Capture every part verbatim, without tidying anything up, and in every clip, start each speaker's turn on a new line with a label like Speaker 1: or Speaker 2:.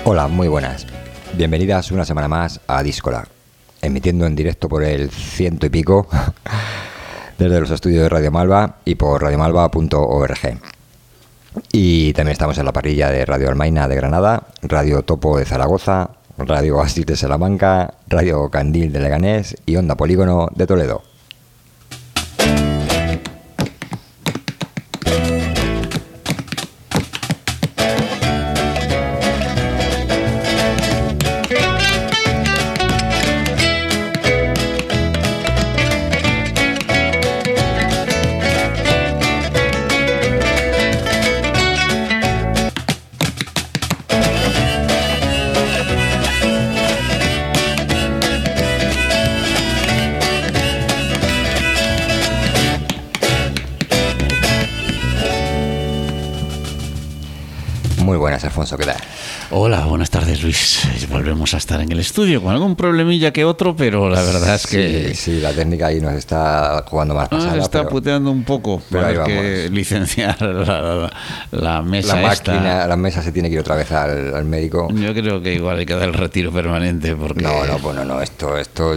Speaker 1: Hola, muy buenas. Bienvenidas una semana más a Díscola, emitiendo en directo por el ciento y pico desde los estudios de Radio Malva y por radio malva punto org. Y también estamos en la parrilla de Radio Almaina de Granada, Radio Topo de Zaragoza, Radio Oasis de Salamanca, Radio Candil de Leganés y Onda Polígono de Toledo. Muy buenas, Alfonso, ¿qué tal?
Speaker 2: Hola, buenas tardes, Luis. Volvemos a estar en el estudio con algún problemilla que otro, pero la verdad es que...
Speaker 1: Sí, sí, la técnica ahí nos está jugando más pasada.
Speaker 2: Nos está
Speaker 1: pero,
Speaker 2: puteando un poco.
Speaker 1: Pero
Speaker 2: hay
Speaker 1: que
Speaker 2: licenciar la, la, la mesa
Speaker 1: La
Speaker 2: esta.
Speaker 1: máquina, la mesa se tiene que ir otra vez al, al médico.
Speaker 2: Yo creo que igual hay que dar el retiro permanente porque...
Speaker 1: No, no, bueno, no, esto, esto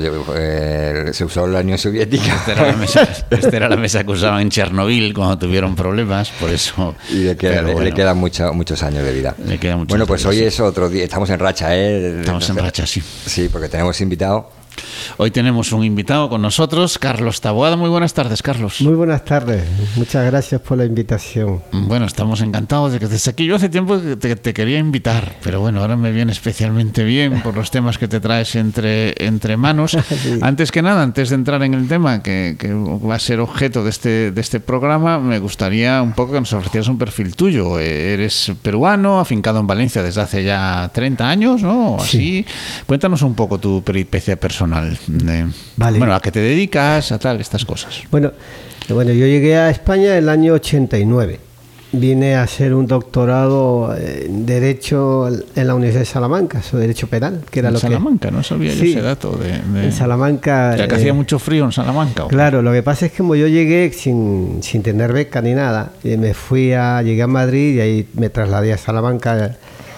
Speaker 1: eh, se usó en la Unión Soviética.
Speaker 2: Esta era, la mesa, esta era la mesa que usaban en Chernobyl cuando tuvieron problemas, por eso...
Speaker 1: Y le, queda, le, bueno, le quedan mucho, muchos años de vida.
Speaker 2: Le queda mucho
Speaker 1: bueno, pues hoy
Speaker 2: sí.
Speaker 1: es otro día, estamos en racha, ¿eh?
Speaker 2: Estamos en racha, sí.
Speaker 1: Sí, porque tenemos invitado.
Speaker 2: Hoy tenemos un invitado con nosotros, Carlos Taboada. Muy buenas tardes, Carlos.
Speaker 3: Muy buenas tardes. Muchas gracias por la invitación.
Speaker 2: Bueno, estamos encantados de que estés aquí. Yo hace tiempo que te, te quería invitar, pero bueno, ahora me viene especialmente bien por los temas que te traes entre, entre manos. Sí. Antes que nada, antes de entrar en el tema que, que va a ser objeto de este, de este programa, me gustaría un poco que nos ofrecieras un perfil tuyo. Eres peruano, afincado en Valencia desde hace ya treinta años, ¿no? Así. Sí. Cuéntanos un poco tu peripecia personal. De,
Speaker 3: vale.
Speaker 2: Bueno, a qué te dedicas, a tal, estas cosas.
Speaker 3: Bueno, bueno, yo llegué a España en el año ochenta y nueve. Vine a hacer un doctorado en Derecho en la Universidad de Salamanca, sobre Derecho Penal, que era
Speaker 2: en
Speaker 3: lo
Speaker 2: Salamanca,
Speaker 3: que...
Speaker 2: no sabía
Speaker 3: sí,
Speaker 2: yo ese dato. De, de...
Speaker 3: En Salamanca...
Speaker 2: Ya que eh... hacía mucho frío en Salamanca. ¿O?
Speaker 3: Claro, lo que pasa es que como yo llegué sin, sin tener beca ni nada, me fui a... Llegué a Madrid y ahí me trasladé a Salamanca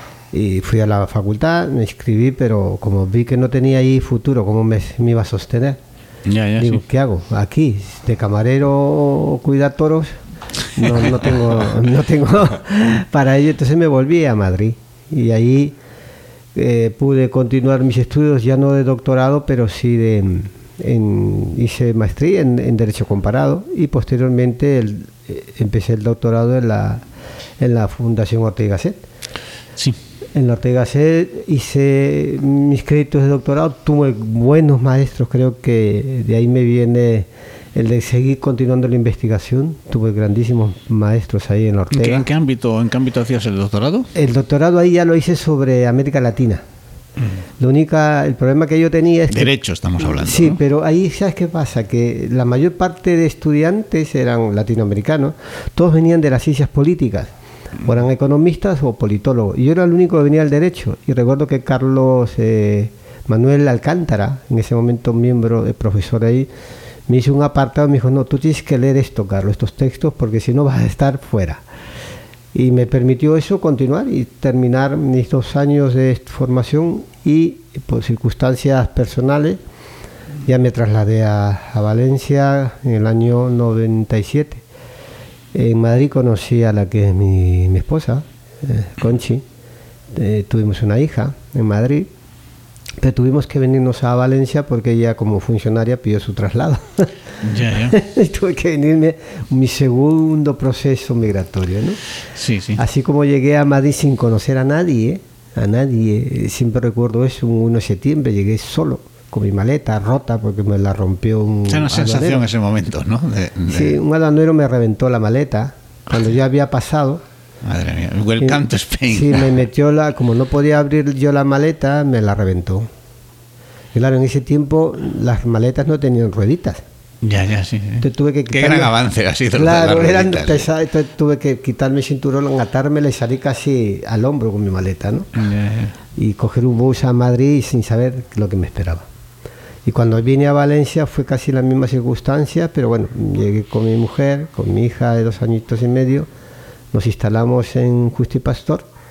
Speaker 3: y fui a la facultad, me inscribí, pero como vi que no tenía ahí futuro, ¿cómo me, me iba a sostener?
Speaker 2: Ya, ya,
Speaker 3: Digo,
Speaker 2: sí.
Speaker 3: ¿qué hago? Aquí, de camarero, cuidar toros, no, no tengo no tengo para ello. Entonces me volví a Madrid y ahí eh, pude continuar mis estudios, ya no de doctorado, pero sí de... En, hice maestría en, en Derecho Comparado y posteriormente el, eh, empecé el doctorado en la, en la Fundación Ortega y Gasset.
Speaker 2: Sí.
Speaker 3: En la Ortega y Gasset hice mis créditos de doctorado, tuve buenos maestros, creo que de ahí me viene el de seguir continuando la investigación. Tuve grandísimos maestros ahí en la Ortega.
Speaker 2: ¿En qué, en qué ámbito, en qué ámbito hacías el doctorado?
Speaker 3: El doctorado ahí ya lo hice sobre América Latina. Mm. Lo única, el problema que yo tenía es que...
Speaker 2: Derecho estamos hablando,
Speaker 3: Sí,
Speaker 2: ¿no?
Speaker 3: Pero ahí, ¿sabes qué pasa? Que la mayor parte de estudiantes eran latinoamericanos, todos venían de las ciencias políticas. O eran economistas o politólogos. Y yo era el único que venía del derecho. Y recuerdo que Carlos eh, Manuel Alcántara, en ese momento miembro de profesor ahí, me hizo un apartado y me dijo, no, tú tienes que leer esto, Carlos, estos textos, porque si no vas a estar fuera. Y me permitió eso continuar y terminar mis dos años de formación y por circunstancias personales ya me trasladé a, a Valencia en el año noventa y siete. En Madrid conocí a la que es mi, mi esposa, eh, Conchi. Eh, tuvimos una hija en Madrid, pero tuvimos que venirnos a Valencia porque ella como funcionaria pidió su traslado.
Speaker 2: Ya, ya.
Speaker 3: Tuve que venirme mi segundo proceso migratorio, ¿no?
Speaker 2: Sí, sí.
Speaker 3: Así como llegué a Madrid sin conocer a nadie, a nadie, siempre recuerdo eso, un uno de septiembre llegué solo, con mi maleta rota porque me la rompió un...
Speaker 2: Es una sensación en ese momento, ¿no? De, de...
Speaker 3: Sí, un aduanero me reventó la maleta cuando ya había pasado.
Speaker 2: Madre mía, welcome to Spain.
Speaker 3: Sí, me metió la... Como no podía abrir yo la maleta, me la reventó. Y claro, en ese tiempo las maletas no tenían rueditas.
Speaker 2: Ya, ya, sí. sí.
Speaker 3: Entonces, tuve que
Speaker 2: Qué
Speaker 3: quitarme,
Speaker 2: gran avance ha sido.
Speaker 3: Claro,
Speaker 2: las
Speaker 3: eran
Speaker 2: rueditas,
Speaker 3: pesadas, entonces tuve que quitarme el cinturón, atármela y salir casi al hombro con mi maleta, ¿no?
Speaker 2: Ya, ya.
Speaker 3: Y coger un bus a Madrid sin saber lo que me esperaba. Y cuando vine a Valencia fue casi la misma circunstancia, pero bueno, llegué con mi mujer, con mi hija de dos añitos y medio, nos instalamos en Justo y Pastor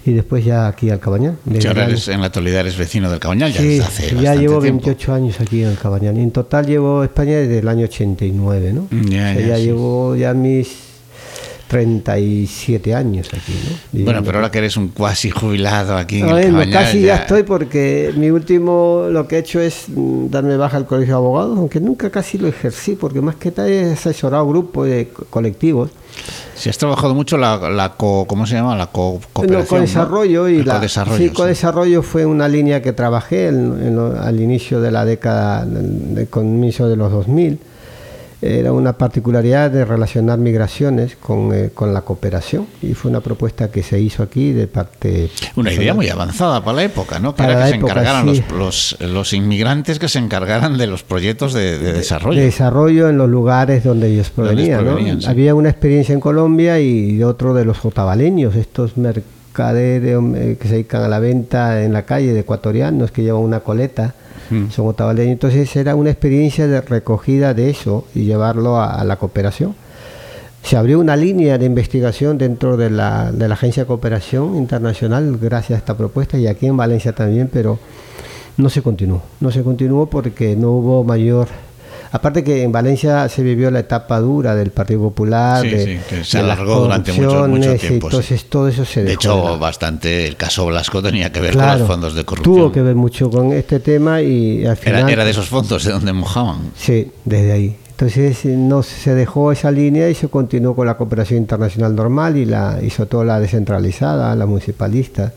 Speaker 3: y después ya aquí al Cabañal.
Speaker 2: Y ahora eres, en la actualidad eres vecino del Cabañal, ya
Speaker 3: sí,
Speaker 2: desde hace
Speaker 3: ya llevo
Speaker 2: tiempo.
Speaker 3: veintiocho años aquí en el Cabañal. En total llevo España desde el año ochenta y nueve, ¿no?
Speaker 2: Ya,
Speaker 3: o sea,
Speaker 2: ya,
Speaker 3: ya
Speaker 2: sí.
Speaker 3: llevo ya mis treinta y siete años aquí, ¿no? Viviendo.
Speaker 2: Bueno, pero ahora que eres un cuasi jubilado aquí en
Speaker 3: A
Speaker 2: el
Speaker 3: ver,
Speaker 2: Cabañal,
Speaker 3: casi ya...
Speaker 2: ya
Speaker 3: estoy, porque mi último lo que he hecho es mm, darme baja al colegio de abogados, aunque nunca casi lo ejercí, porque más que tal he asesorado grupos de co- colectivos.
Speaker 2: Si has trabajado mucho la, la co, ¿cómo se llama? La co, cooperación,
Speaker 3: No, co-desarrollo,
Speaker 2: ¿no?
Speaker 3: y
Speaker 2: El
Speaker 3: la
Speaker 2: codesarrollo,
Speaker 3: sí,
Speaker 2: sí.
Speaker 3: co-desarrollo fue una línea que trabajé en- en lo- al inicio de la década, de comienzo de los dos mil. Era una particularidad de relacionar migraciones con, eh, con la cooperación, y fue una propuesta que se hizo aquí de parte...
Speaker 2: Una idea muy avanzada para la época, ¿no? Que
Speaker 3: Para
Speaker 2: era
Speaker 3: la
Speaker 2: que se
Speaker 3: época,
Speaker 2: encargaran
Speaker 3: sí.
Speaker 2: los, los, los inmigrantes que se encargaran de los proyectos de, de desarrollo.
Speaker 3: De desarrollo en los lugares donde ellos provenían,
Speaker 2: Donde provenían,
Speaker 3: ¿no?
Speaker 2: sí.
Speaker 3: Había una experiencia en Colombia y otro de los otavaleños, estos mercaderes eh, que se dedican a la venta en la calle, de ecuatorianos que llevan una coleta,
Speaker 2: Mm.
Speaker 3: son otavaleños. Entonces era una experiencia de recogida de eso y llevarlo a, a la cooperación. Se abrió una línea de investigación dentro de la, de la Agencia de Cooperación Internacional gracias a esta propuesta, y aquí en Valencia también, pero no se continuó. No se continuó porque no hubo mayor... Aparte que en Valencia se vivió la etapa dura del Partido Popular,
Speaker 2: Sí,
Speaker 3: de,
Speaker 2: sí, que se
Speaker 3: de las
Speaker 2: alargó durante mucho, mucho
Speaker 3: corrupciones,
Speaker 2: tiempo,
Speaker 3: y entonces
Speaker 2: sí.
Speaker 3: todo eso se dejó
Speaker 2: De hecho,
Speaker 3: de lado.
Speaker 2: bastante, el caso Blasco tenía que ver
Speaker 3: Claro,
Speaker 2: con los fondos de corrupción.
Speaker 3: tuvo que ver mucho con este tema, y al final...
Speaker 2: Era, era de esos fondos de donde mojaban.
Speaker 3: Sí, desde ahí. Entonces eh, no se dejó esa línea y se continuó con la cooperación internacional normal, y la hizo toda la descentralizada, la municipalista,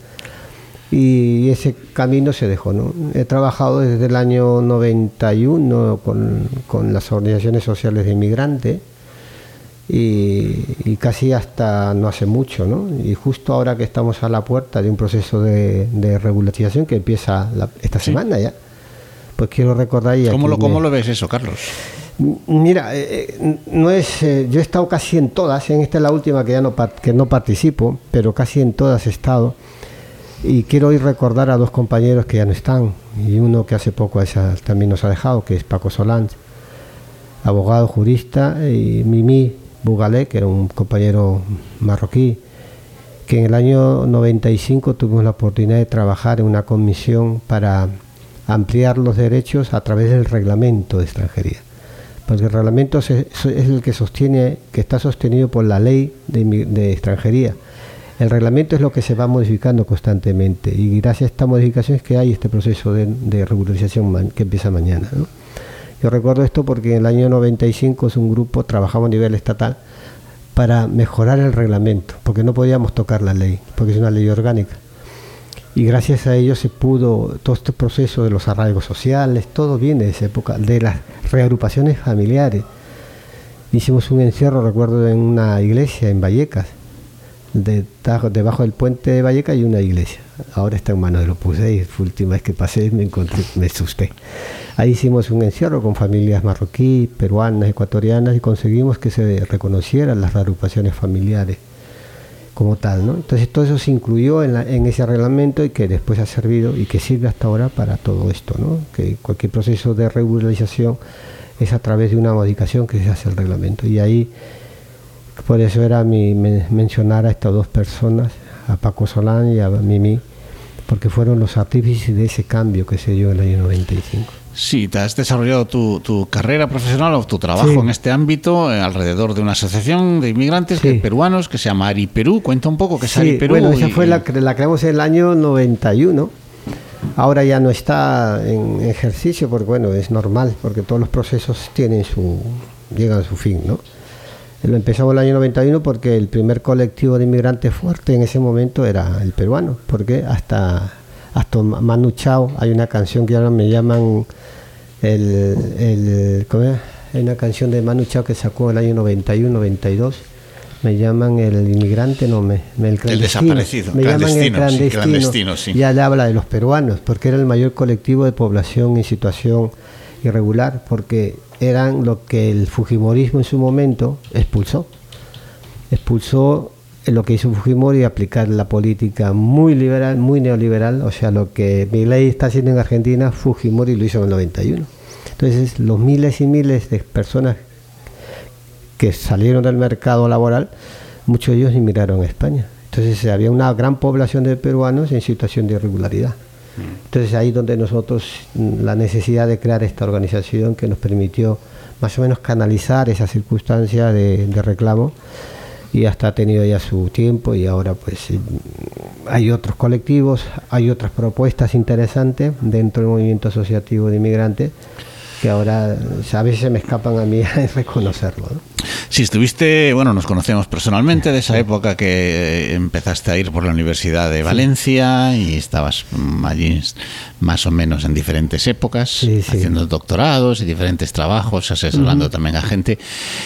Speaker 3: y ese camino se dejó, ¿no? He trabajado desde el año noventa y uno con, con las organizaciones sociales de inmigrantes, y, y casi hasta no hace mucho, ¿no? Y justo ahora que estamos a la puerta de un proceso de, de regularización que empieza la- esta
Speaker 2: Sí.
Speaker 3: semana ya, pues quiero recordar... y
Speaker 2: ¿Cómo
Speaker 3: aquí
Speaker 2: lo, ¿Cómo
Speaker 3: me-
Speaker 2: lo ves eso, Carlos?
Speaker 3: Mira, eh, no es, eh, yo he estado casi en todas, en esta es la última que ya no, par- que no participo, pero casi en todas he estado, y quiero hoy recordar a dos compañeros que ya no están, y uno que hace poco esa, también nos ha dejado, que es Paco Solans, abogado, jurista, y Mimi Bugalé, que era un compañero marroquí, que en el año noventa y cinco tuvimos la oportunidad de trabajar en una comisión para ampliar los derechos a través del reglamento de extranjería. Porque el reglamento se- es el que sostiene, que está sostenido por la ley de, inmi- de extranjería. El reglamento es lo que se va modificando constantemente, y gracias a esta modificación es que hay este proceso de, de regularización ma- que empieza mañana, ¿no? Yo recuerdo esto porque en el año noventa y cinco es un grupo, trabajamos a nivel estatal para mejorar el reglamento, porque no podíamos tocar la ley, porque es una ley orgánica. Y gracias a ello se pudo, todo este proceso de los arraigos sociales, todo viene de esa época, de las reagrupaciones familiares. Hicimos un encierro, recuerdo, en una iglesia en Vallecas, de, debajo del puente de Vallecas hay una iglesia. Ahora está en manos de los Pusey, fue la última vez que pasé me encontré, me asusté. Ahí hicimos un encierro con familias marroquíes, peruanas, ecuatorianas, y conseguimos que se reconocieran las reagrupaciones familiares como tal, ¿no? Entonces todo eso se incluyó en, la, en ese reglamento, y que después ha servido y que sirve hasta ahora para todo esto, ¿no? Que cualquier proceso de regularización es a través de una modificación que se hace el reglamento. Y ahí, por eso era mi men- mencionar a estas dos personas, a Paco Solán y a Mimi, porque fueron los artífices de ese cambio que se dio en el año noventa y cinco.
Speaker 2: Sí, te has desarrollado tu, tu carrera profesional o tu trabajo
Speaker 3: Sí.
Speaker 2: en este ámbito eh, alrededor de una asociación de inmigrantes
Speaker 3: Sí.
Speaker 2: que- peruanos que se llama Ari Perú. Cuenta un poco qué es
Speaker 3: Sí,
Speaker 2: Ari Perú.
Speaker 3: bueno, esa
Speaker 2: y-
Speaker 3: fue la, cre- la creamos en el año noventa y uno. Ahora ya no está en ejercicio, porque bueno, es normal, porque todos los procesos tienen su, llegan a su fin, ¿no? Lo empezamos en el año noventa y uno porque el primer colectivo de inmigrantes fuerte en ese momento era el peruano, porque hasta, hasta Manu Chao, hay una canción que ahora me llaman el, el ¿cómo es? Hay una canción de Manu Chao que sacó en el año noventa y uno, noventa y dos, me llaman el inmigrante, no me, me el clandestino,
Speaker 2: desaparecido,
Speaker 3: me llaman el
Speaker 2: clandestino, sí,
Speaker 3: clandestino,
Speaker 2: clandestino, sí.
Speaker 3: ya le habla de los peruanos, porque era el mayor colectivo de población en situación irregular, porque eran lo que el fujimorismo en su momento expulsó. Expulsó lo que hizo Fujimori, aplicar la política muy liberal, muy neoliberal, o sea, lo que Milei está haciendo en Argentina, Fujimori lo hizo en el noventa y uno. Entonces, los miles y miles de personas que salieron del mercado laboral, muchos de ellos emigraron a España. Entonces había una gran población de peruanos en situación de irregularidad. Entonces ahí donde nosotros, la necesidad de crear esta organización que nos permitió más o menos canalizar esa circunstancia de, de reclamo, y hasta ha tenido ya su tiempo, y ahora pues hay otros colectivos, hay otras propuestas interesantes dentro del movimiento asociativo de inmigrantes que ahora a veces se me escapan a mí a reconocerlo, ¿no?
Speaker 2: Si estuviste, bueno, nos conocemos personalmente de esa época que empezaste a ir por la Universidad de Valencia, sí, y estabas allí más o menos en diferentes épocas, sí, sí, haciendo doctorados y diferentes trabajos, asesorando uh-huh. también a gente.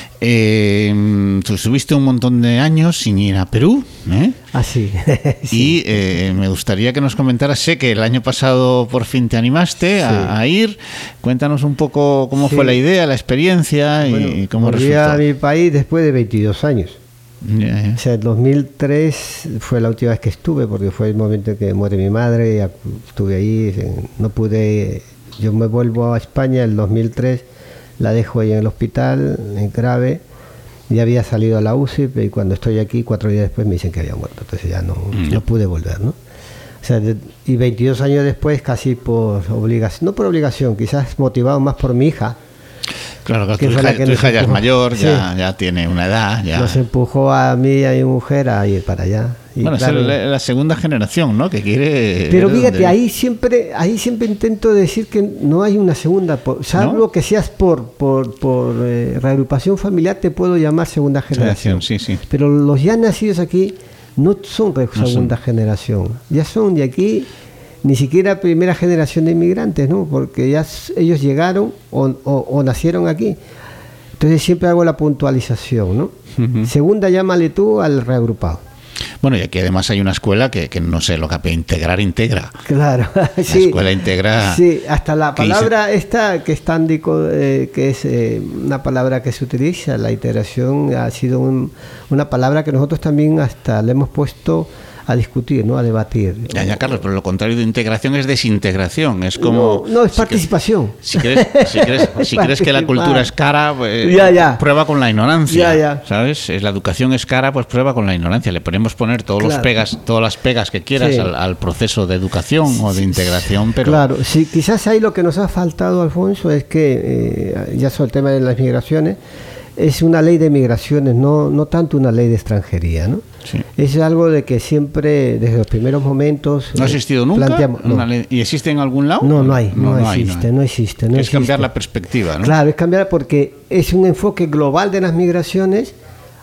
Speaker 2: Eh, tú estuviste un montón de años sin ir a Perú, ¿eh?
Speaker 3: Ah, sí.
Speaker 2: sí. Y eh, me gustaría que nos comentaras, sé que el año pasado por fin te animaste sí. a, a ir. Cuéntanos un poco cómo sí. fue la idea, la experiencia y, bueno, y cómo resultó.
Speaker 3: Volví a mi país después de veintidós años. Yeah, yeah. O sea, el dos mil tres fue la última vez que estuve, porque fue el momento en que muere mi madre, estuve ahí, no pude, yo me vuelvo a España el dos mil tres, la dejo ahí en el hospital, en grave, ya había salido a la U C I, y cuando estoy aquí, cuatro días después me dicen que había muerto, entonces ya no, mm. no pude volver, ¿no? O sea, de, y veintidós años después, casi por obligación, no por obligación, quizás motivado más por mi hija.
Speaker 2: Claro, claro, tu hija, tu hija ya es mayor, sí. ya, ya tiene una edad. Ya.
Speaker 3: Nos empujó a mí y a mi mujer a ir para allá. Y
Speaker 2: bueno, claro, es la, la segunda generación, ¿no? Que quiere...
Speaker 3: Pero fíjate, ahí siempre ahí siempre intento decir que no hay una segunda, salvo ¿no? que seas por por, por eh, reagrupación familiar, te puedo llamar segunda generación.
Speaker 2: Sí, sí.
Speaker 3: Pero los ya nacidos aquí no son no segunda son. generación, ya son de aquí... Ni siquiera primera generación de inmigrantes, ¿no? Porque ya ellos llegaron o, o, o nacieron aquí. Entonces siempre hago la puntualización, ¿no? Uh-huh. Segunda, llámale tú al reagrupado.
Speaker 2: Bueno, y aquí además hay una escuela que, que no sé, lo que integrar, integra.
Speaker 3: Claro,
Speaker 2: la
Speaker 3: sí.
Speaker 2: escuela integra...
Speaker 3: Sí, hasta la palabra dice... esta, que es tan dico, eh, que es eh, una palabra que se utiliza, la integración ha sido un, una palabra que nosotros también hasta le hemos puesto... a discutir, ¿no? A debatir.
Speaker 2: Ya, ya, Carlos, pero lo contrario de integración es desintegración. Es como...
Speaker 3: No, no es si participación.
Speaker 2: Que, si crees, si crees, si crees que la cultura es cara, pues
Speaker 3: ya, ya.
Speaker 2: prueba con la ignorancia.
Speaker 3: Ya, ya.
Speaker 2: ¿Sabes? La educación es cara, pues prueba con la ignorancia. Le podemos poner todos claro. los pegas, todas las pegas que quieras sí. al, al proceso de educación sí, o de integración, pero...
Speaker 3: Claro, sí, quizás ahí lo que nos ha faltado, Alfonso, es que, eh, ya sobre el tema de las migraciones, es una ley de migraciones, no, no tanto una ley de extranjería, ¿no? Sí. Es algo de que siempre, desde los primeros momentos...
Speaker 2: ¿No ha existido nunca?
Speaker 3: Planteamos, no.
Speaker 2: Una ley, ¿y existe en algún lado?
Speaker 3: No, no hay, no, no, no existe, hay, no, hay. no existe. No
Speaker 2: es
Speaker 3: existe.
Speaker 2: cambiar la perspectiva, ¿no?
Speaker 3: Claro, es cambiar porque es un enfoque global de las migraciones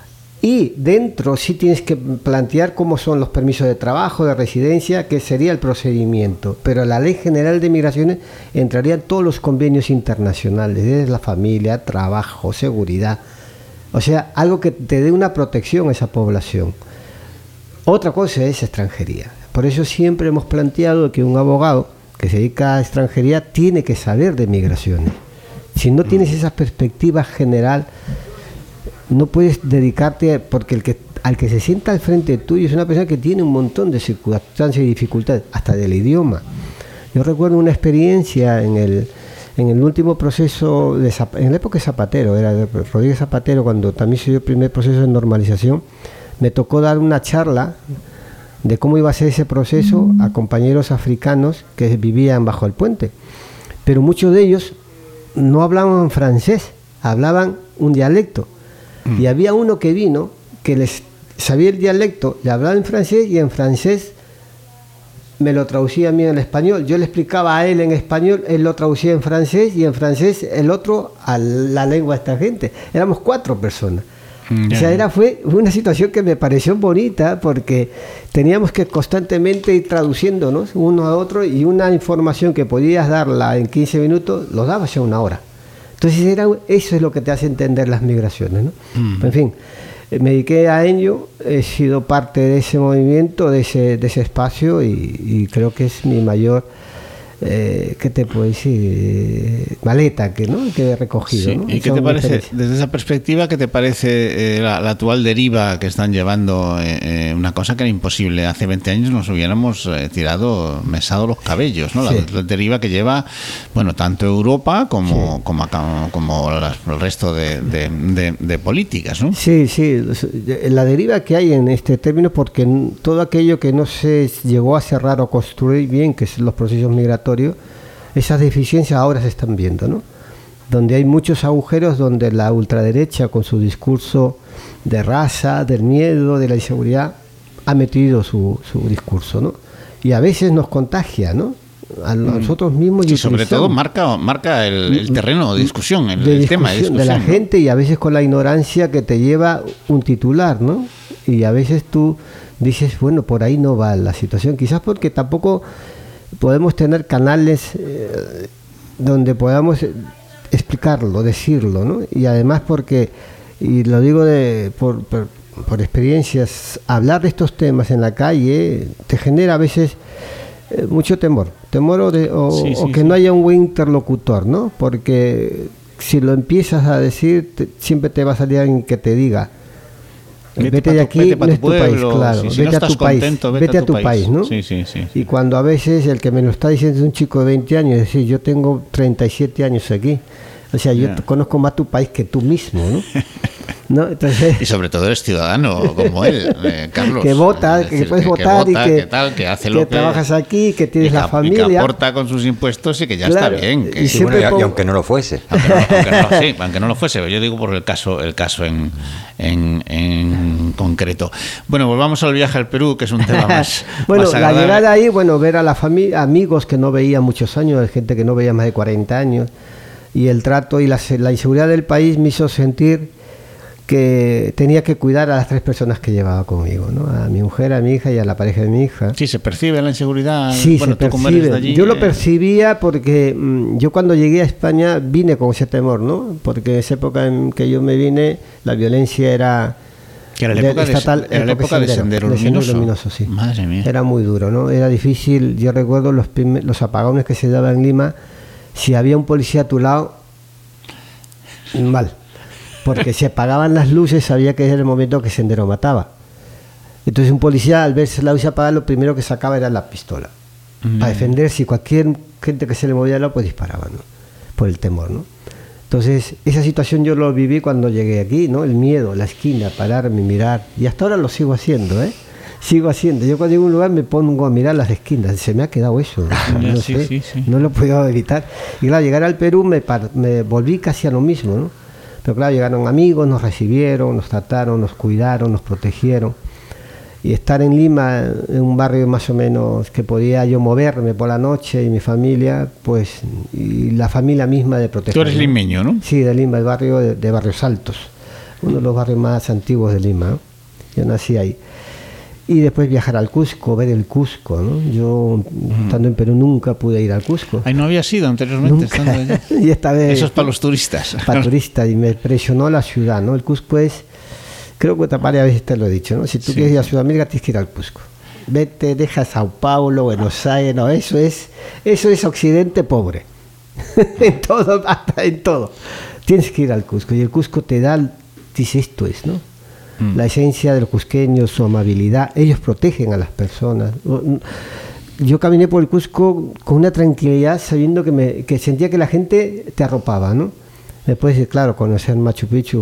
Speaker 3: y dentro sí tienes que plantear cómo son los permisos de trabajo, de residencia, que sería el procedimiento. Pero la Ley General de Migraciones entraría en todos los convenios internacionales, desde la familia, trabajo, seguridad... O sea, algo que te dé una protección a esa población. Otra cosa es extranjería. Por eso siempre hemos planteado que un abogado que se dedica a extranjería tiene que saber de migraciones. Si no tienes esa perspectiva general, no puedes dedicarte, porque el que al que se sienta al frente tuyo es una persona que tiene un montón de circunstancias y dificultades, hasta del idioma. Yo recuerdo una experiencia en el... En el último proceso, de, en la época de Zapatero, era de Rodríguez Zapatero, cuando también se dio el primer proceso de normalización, me tocó dar una charla de cómo iba a ser ese proceso a compañeros africanos que vivían bajo el puente. Pero muchos de ellos no hablaban francés, hablaban un dialecto. Mm. Y había uno que vino que les sabía el dialecto, le hablaba en francés y en francés me lo traducía a mí en español. Yo le explicaba a él en español, él lo traducía en francés y en francés el otro a la lengua de esta gente. Éramos cuatro personas. Mm, o sea, era, fue una situación que me pareció bonita porque teníamos que constantemente ir traduciéndonos uno a otro y una información que podías darla en quince minutos, lo dabas ya una hora. Entonces era, eso es lo que te hace entender las migraciones, ¿no? Mm. En fin, me dediqué a ello, he sido parte de ese movimiento, de ese, de ese espacio y, y creo que es mi mayor eh, ¿qué te puedo decir? Eh, maleta que, ¿no? que he recogido.
Speaker 2: Sí.
Speaker 3: ¿no?
Speaker 2: ¿Y qué te parece, desde esa perspectiva, qué te parece eh, la, la actual deriva que están llevando? Eh, una cosa que era imposible. Hace veinte años nos hubiéramos eh, tirado, mesado los cabellos, ¿no? La,
Speaker 3: sí.
Speaker 2: la deriva que lleva, bueno, tanto Europa como, sí. como, como, como las, el resto de, de, de, de políticas, ¿no?
Speaker 3: Sí, sí. La deriva que hay en este término, porque todo aquello que no se llegó a cerrar o construir bien, que son los procesos migratorios, esas deficiencias ahora se están viendo, ¿no? Donde hay muchos agujeros, donde la ultraderecha con su discurso de raza, del miedo, de la inseguridad, ha metido su, su discurso, ¿no? Y a veces nos contagia, ¿no? A nosotros mismos.
Speaker 2: Y sí, sobre todo marca, marca el, el terreno de discusión, el,
Speaker 3: de
Speaker 2: el tema de discusión.
Speaker 3: De la
Speaker 2: ¿no?
Speaker 3: gente, y a veces con la ignorancia que te lleva un titular, ¿no? Y a veces tú dices, bueno, por ahí no va la situación, quizás porque tampoco podemos tener canales eh, donde podamos explicarlo, decirlo, ¿no? Y además porque, y lo digo de por, por, por experiencias, hablar de estos temas en la calle te genera a veces eh, mucho temor, temor o, de, o, sí, sí, o que sí. no haya un buen interlocutor, ¿no? Porque si lo empiezas a decir, te, siempre te va a salir alguien que te diga, Vete, vete de aquí,
Speaker 2: vete
Speaker 3: no es tu país, claro.
Speaker 2: Si, si
Speaker 3: vete
Speaker 2: no
Speaker 3: a tu país,
Speaker 2: contento,
Speaker 3: vete, vete a tu país, país ¿no?
Speaker 2: Sí, sí, sí, sí.
Speaker 3: Y cuando a veces el que me lo está diciendo es un chico de veinte años, es decir, yo tengo treinta y siete años aquí, o sea, yo yeah. conozco más tu país que tú mismo, ¿no? ¿No? Entonces,
Speaker 2: y sobre todo eres ciudadano como él, eh, Carlos.
Speaker 3: Que vota,
Speaker 2: decir,
Speaker 3: que puedes
Speaker 2: que,
Speaker 3: votar
Speaker 2: que vota,
Speaker 3: y que,
Speaker 2: que, tal, que, hace
Speaker 3: que
Speaker 2: lo que
Speaker 3: trabajas aquí, que tienes
Speaker 2: y que,
Speaker 3: la familia.
Speaker 2: Y que aporta con sus impuestos y que ya claro, está bien. Que,
Speaker 1: y, y, bueno, y, y aunque no lo fuese.
Speaker 2: Aunque no, aunque, no, sí, aunque no lo fuese, yo digo por el caso el caso en, en, en concreto. Bueno, volvamos al viaje al Perú, que es un tema más
Speaker 3: bueno,
Speaker 2: más
Speaker 3: la llegada ahí, bueno, ver a la familia, amigos que no veía muchos años, gente que no veía más de cuarenta años, y el trato y la, la inseguridad del país me hizo sentir que tenía que cuidar a las tres personas que llevaba conmigo, ¿no? A mi mujer, a mi hija y a la pareja de mi hija.
Speaker 2: Sí, se percibe la inseguridad.
Speaker 3: Sí,
Speaker 2: bueno,
Speaker 3: se
Speaker 2: tú como eres de allí,
Speaker 3: yo lo
Speaker 2: eh...
Speaker 3: percibía porque mmm, yo cuando llegué a España vine con ese temor, ¿no? Porque en esa época en que yo me vine, la violencia era...
Speaker 2: Que era la época, de, estatal, de, era la época de Sendero, de Sendero Luminoso.
Speaker 3: Luminoso, sí.
Speaker 2: Madre mía.
Speaker 3: Era muy duro, ¿no? Era difícil. Yo recuerdo los, primer, los apagones que se daban en Lima. Si había un policía a tu lado, mal. Porque si apagaban las luces, sabía que era el momento que Sendero mataba. Entonces un policía, al verse la luz apagada, lo primero que sacaba era la pistola. Mm. Para defender, si cualquier gente que se le movía al lado, pues disparaba, ¿no? Por el temor, ¿no? Entonces, esa situación yo lo viví cuando llegué aquí, ¿no? El miedo, la esquina, pararme, mirar. Y hasta ahora lo sigo haciendo, ¿eh? Sigo haciendo. Yo cuando llego a un lugar me pongo a mirar las esquinas. Se me ha quedado eso. ¿no? No,
Speaker 2: sí,
Speaker 3: sé,
Speaker 2: sí, sí.
Speaker 3: no lo he podido evitar. Y claro, llegar al Perú me, me volví casi a lo mismo, ¿no? Pero claro, llegaron amigos, nos recibieron, nos trataron, nos cuidaron, nos protegieron. Y estar en Lima, en un barrio más o menos que podía yo moverme por la noche y mi familia, pues, y la familia misma de proteger.
Speaker 2: Tú eres limeño, ¿no?
Speaker 3: Sí, de Lima, el barrio de, de Barrios Altos, uno de los barrios más antiguos de Lima, ¿no? Yo nací ahí. Y después viajar al Cusco, ver el Cusco, ¿no? Yo, mm. estando en Perú, nunca pude ir al Cusco.
Speaker 2: Ahí no había sido anteriormente. Estando allá.
Speaker 3: Y esta vez,
Speaker 2: eso es para los turistas.
Speaker 3: Para turistas, y me impresionó la ciudad, ¿no? El Cusco es, creo que varias veces te lo he dicho, ¿no? Si tú sí. quieres ir a Sudamérica, tienes que ir al Cusco. Vete, deja Sao Paulo, Buenos Aires, no, eso es, eso es Occidente pobre. En todo, hasta en todo. Tienes que ir al Cusco, y el Cusco te da, dice, esto es, ¿no? La esencia de los cusqueños, su amabilidad, ellos protegen a las personas. Yo caminé por el Cusco con una tranquilidad, sabiendo que, me, que sentía que la gente te arropaba, ¿no? Después, claro, conocer Machu Picchu.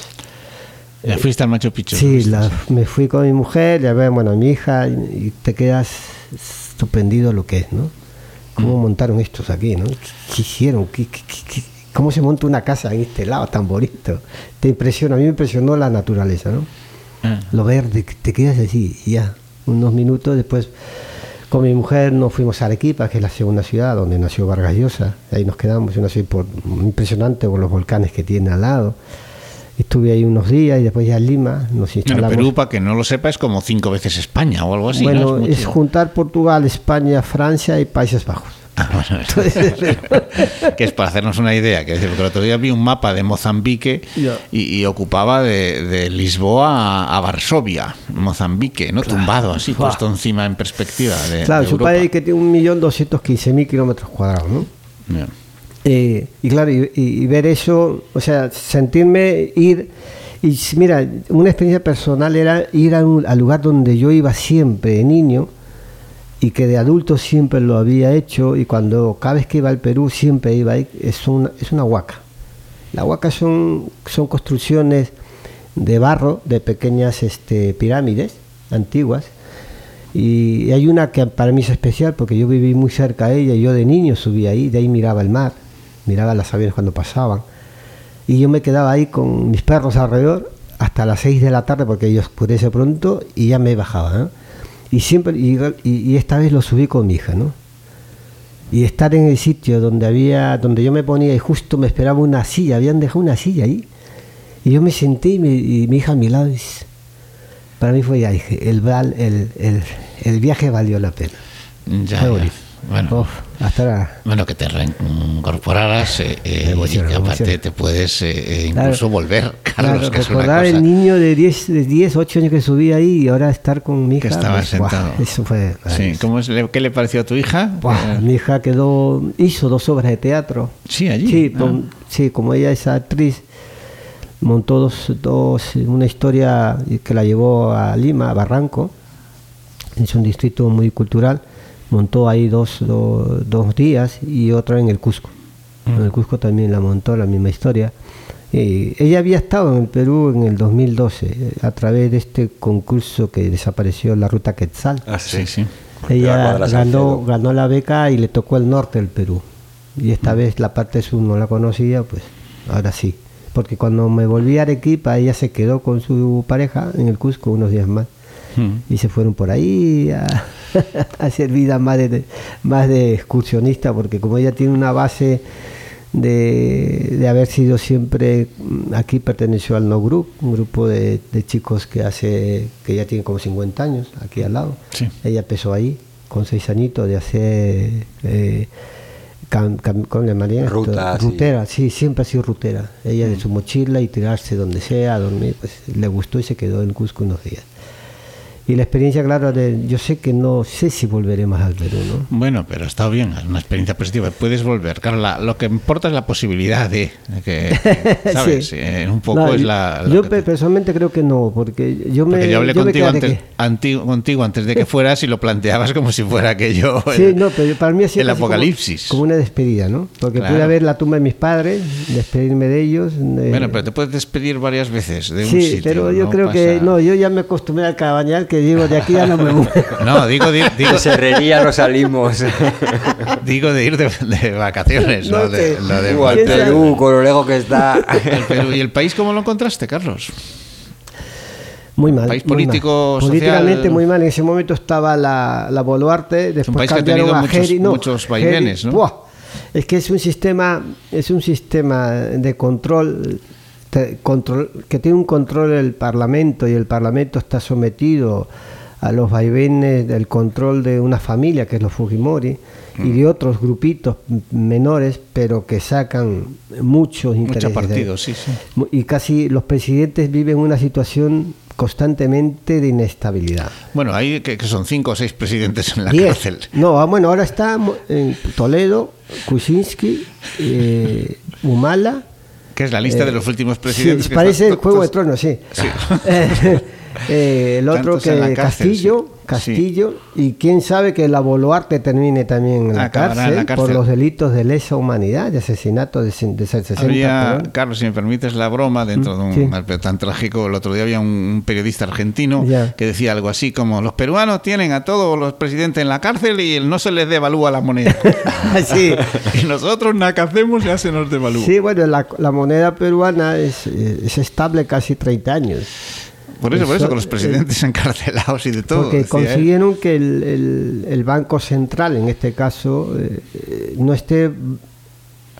Speaker 2: ¿Ya fuiste al Machu Picchu?
Speaker 3: Sí, la, me fui con mi mujer, ya ven, bueno, mi hija, y, y te quedas sorprendido lo que es, ¿no? ¿Cómo mm. montaron estos aquí, no? ¿Qué hicieron? ¿Qué, qué, qué, qué? ¿Cómo se monta una casa en este lado tan bonito? Te impresiona, a mí me impresionó la naturaleza, ¿no? Ah. Lo verde, te quedas así, y ya, unos minutos después, con mi mujer nos fuimos a Arequipa, que es la segunda ciudad donde nació Vargas Llosa, ahí nos quedamos, una ciudad por, impresionante por los volcanes que tiene al lado. Estuve ahí unos días y después ya en Lima nos instalamos.
Speaker 2: Bueno, Perú, para que no lo sepa, es como cinco veces España o algo así.
Speaker 3: Bueno,
Speaker 2: ¿no?
Speaker 3: es, es juntar Portugal, España, Francia y Países Bajos.
Speaker 2: Ah, bueno, Entonces, pero... que es para hacernos una idea, que porque el otro día vi un mapa de Mozambique y, y ocupaba de, de Lisboa a, a Varsovia, Mozambique, ¿no? Claro. Tumbado así, Uah. puesto encima en perspectiva de,
Speaker 3: claro,
Speaker 2: de
Speaker 3: es un país que tiene un millón doscientos quince mil kilómetros cuadrados, ¿no? Yeah. Eh, y claro, y, y ver eso, o sea, sentirme ir, y mira, una experiencia personal era ir a un, al lugar donde yo iba siempre de niño, y que de adulto siempre lo había hecho, y cuando cada vez que iba al Perú siempre iba ahí. Es una, es una huaca. Las huacas son, son construcciones de barro, de pequeñas este, pirámides antiguas, y hay una que para mí es especial porque yo viví muy cerca de ella, y yo de niño subía ahí, de ahí miraba el mar, miraba las aviones cuando pasaban, y yo me quedaba ahí con mis perros alrededor hasta las seis de la tarde porque ellos oscurece pronto y ya me bajaba, ¿eh? Y siempre y, y, y esta vez lo subí con mi hija, ¿no? Y estar en el sitio donde había, donde yo me ponía y justo me esperaba una silla, habían dejado una silla ahí, y yo me senté y, me, y mi hija a mi lado, y para mí fue ya, dije, el, el, el, el viaje valió la pena.
Speaker 2: Ya, fue bonito. Bueno,
Speaker 3: Uf, hasta la...
Speaker 2: bueno, que te reincorporaras eh, eh, y que aparte te puedes eh, incluso claro, volver, Carlos,
Speaker 3: claro,
Speaker 2: que es
Speaker 3: recordar
Speaker 2: una cosa...
Speaker 3: el niño de diez, ocho años que subí ahí y ahora estar con mi hija.
Speaker 2: Que estaba
Speaker 3: pues,
Speaker 2: sentado.
Speaker 3: Wow, eso fue...
Speaker 2: Sí, ¿cómo es, ¿qué le pareció a tu hija?
Speaker 3: Wow, eh... Mi hija quedó, hizo dos obras de teatro.
Speaker 2: Sí, allí.
Speaker 3: Sí,
Speaker 2: ah.
Speaker 3: con, sí como ella es actriz, montó dos, dos, una historia que la llevó a Lima, a Barranco, es un distrito muy cultural. Montó ahí dos, dos, dos días y otra en el Cusco. Mm. En el Cusco también la montó, la misma historia. Y ella había estado en el Perú en el dos mil doce a través de este concurso que desapareció, la Ruta Quetzal.
Speaker 2: Ah, sí, sí.
Speaker 3: Ella ganó, ganó la beca y le tocó el norte del Perú. Y esta mm. vez la parte sur no la conocía, pues ahora sí. Porque cuando me volví a Arequipa, ella se quedó con su pareja en el Cusco unos días más. Mm. Y se fueron por ahí a... a hacer vida más de, más de excursionista, porque como ella tiene una base de, de haber sido siempre, aquí perteneció al No Group, un grupo de, de chicos que hace que ya tienen como cincuenta años aquí al lado. Sí. Ella empezó ahí con seis añitos de hacer eh, cam, cam, con la María
Speaker 1: Ruta,
Speaker 3: rutera, sí. sí, siempre ha sido rutera. Ella mm. de su mochila y tirarse donde sea, a dormir, pues le gustó y se quedó en Cusco unos días. Y la experiencia, claro, de, yo sé que no sé si volveré más al Perú, ¿no?
Speaker 2: Bueno, pero está bien, es una experiencia positiva, puedes volver. Claro, la, lo que importa es la posibilidad de, de que, ¿sabes? Sí. Eh, un poco no, es la...
Speaker 3: Yo que personalmente creo que no, porque yo me...
Speaker 2: Porque yo hablé
Speaker 3: yo
Speaker 2: contigo,
Speaker 3: me
Speaker 2: antes, que... antiguo, contigo antes de que fueras y lo planteabas como si fuera aquello...
Speaker 3: Sí, el, no, pero para mí ha sido
Speaker 2: el apocalipsis.
Speaker 3: Como, como una despedida, ¿no? Porque claro. pude ver la tumba de mis padres, despedirme de ellos... De...
Speaker 2: Bueno, pero te puedes despedir varias veces de un
Speaker 3: sí,
Speaker 2: sitio.
Speaker 3: Sí, pero yo
Speaker 2: no
Speaker 3: creo
Speaker 2: pasa...
Speaker 3: que... No, yo ya me acostumbré al cabañal, que digo, de aquí ya no me muevo.
Speaker 2: No, digo... digo, digo
Speaker 1: de Serrería no salimos.
Speaker 2: Digo de ir de, de vacaciones, ¿no?
Speaker 3: no
Speaker 2: de,
Speaker 3: sé.
Speaker 2: lo de
Speaker 1: uh, al Perú, con lo lejos que está.
Speaker 2: El Perú. ¿Y el país cómo lo encontraste, Carlos?
Speaker 3: Muy mal.
Speaker 2: País político,
Speaker 3: muy mal.
Speaker 2: social.
Speaker 3: Políticamente muy mal. En ese momento estaba la, la Boluarte, después
Speaker 2: es un país que ha tenido
Speaker 3: a
Speaker 2: muchos,
Speaker 3: Geri, no,
Speaker 2: muchos vaivenes, ¿no?
Speaker 3: Buah, es que es un sistema, es un sistema de control, de control que tiene un control del Parlamento, y el Parlamento está sometido a los vaivenes del control de una familia, que es los Fujimori, mm. y de otros grupitos menores, pero que sacan muchos intereses.
Speaker 2: Mucho partido, sí, sí.
Speaker 3: Y casi los presidentes viven una situación constantemente de inestabilidad.
Speaker 2: Bueno, hay que, que son cinco o seis presidentes en la
Speaker 3: Diez.
Speaker 2: cárcel.
Speaker 3: No, bueno, ahora está en Toledo, Kuczynski, eh, Humala.
Speaker 2: Que es la lista eh, de los últimos presidentes.
Speaker 3: Sí,
Speaker 2: que
Speaker 3: parece
Speaker 2: está,
Speaker 3: el Juego
Speaker 2: to,
Speaker 3: de Tronos, sí.
Speaker 2: sí.
Speaker 3: Eh, el otro
Speaker 2: Tantos
Speaker 3: que
Speaker 2: cárcel,
Speaker 3: Castillo,
Speaker 2: sí.
Speaker 3: Castillo, sí. Y quién sabe que la Boluarte termine también en la, cárcel,
Speaker 2: en la cárcel
Speaker 3: por los delitos de lesa humanidad, de asesinato de, de sesenta.
Speaker 2: Había, Carlos, si me permites la broma, dentro de un sí. mal tan trágico, el otro día había un periodista argentino ya. que decía algo así como: los peruanos tienen a todos los presidentes en la cárcel y no se les devalúa la moneda.
Speaker 3: Sí.
Speaker 2: Y nosotros nada que hacemos ya se nos devalúa.
Speaker 3: Sí, bueno, la, la moneda peruana es, es estable casi treinta años.
Speaker 2: Por eso, por eso, con los presidentes eh, encarcelados y de todo.
Speaker 3: Porque consiguieron él. que el, el, el Banco Central, en este caso, eh, no esté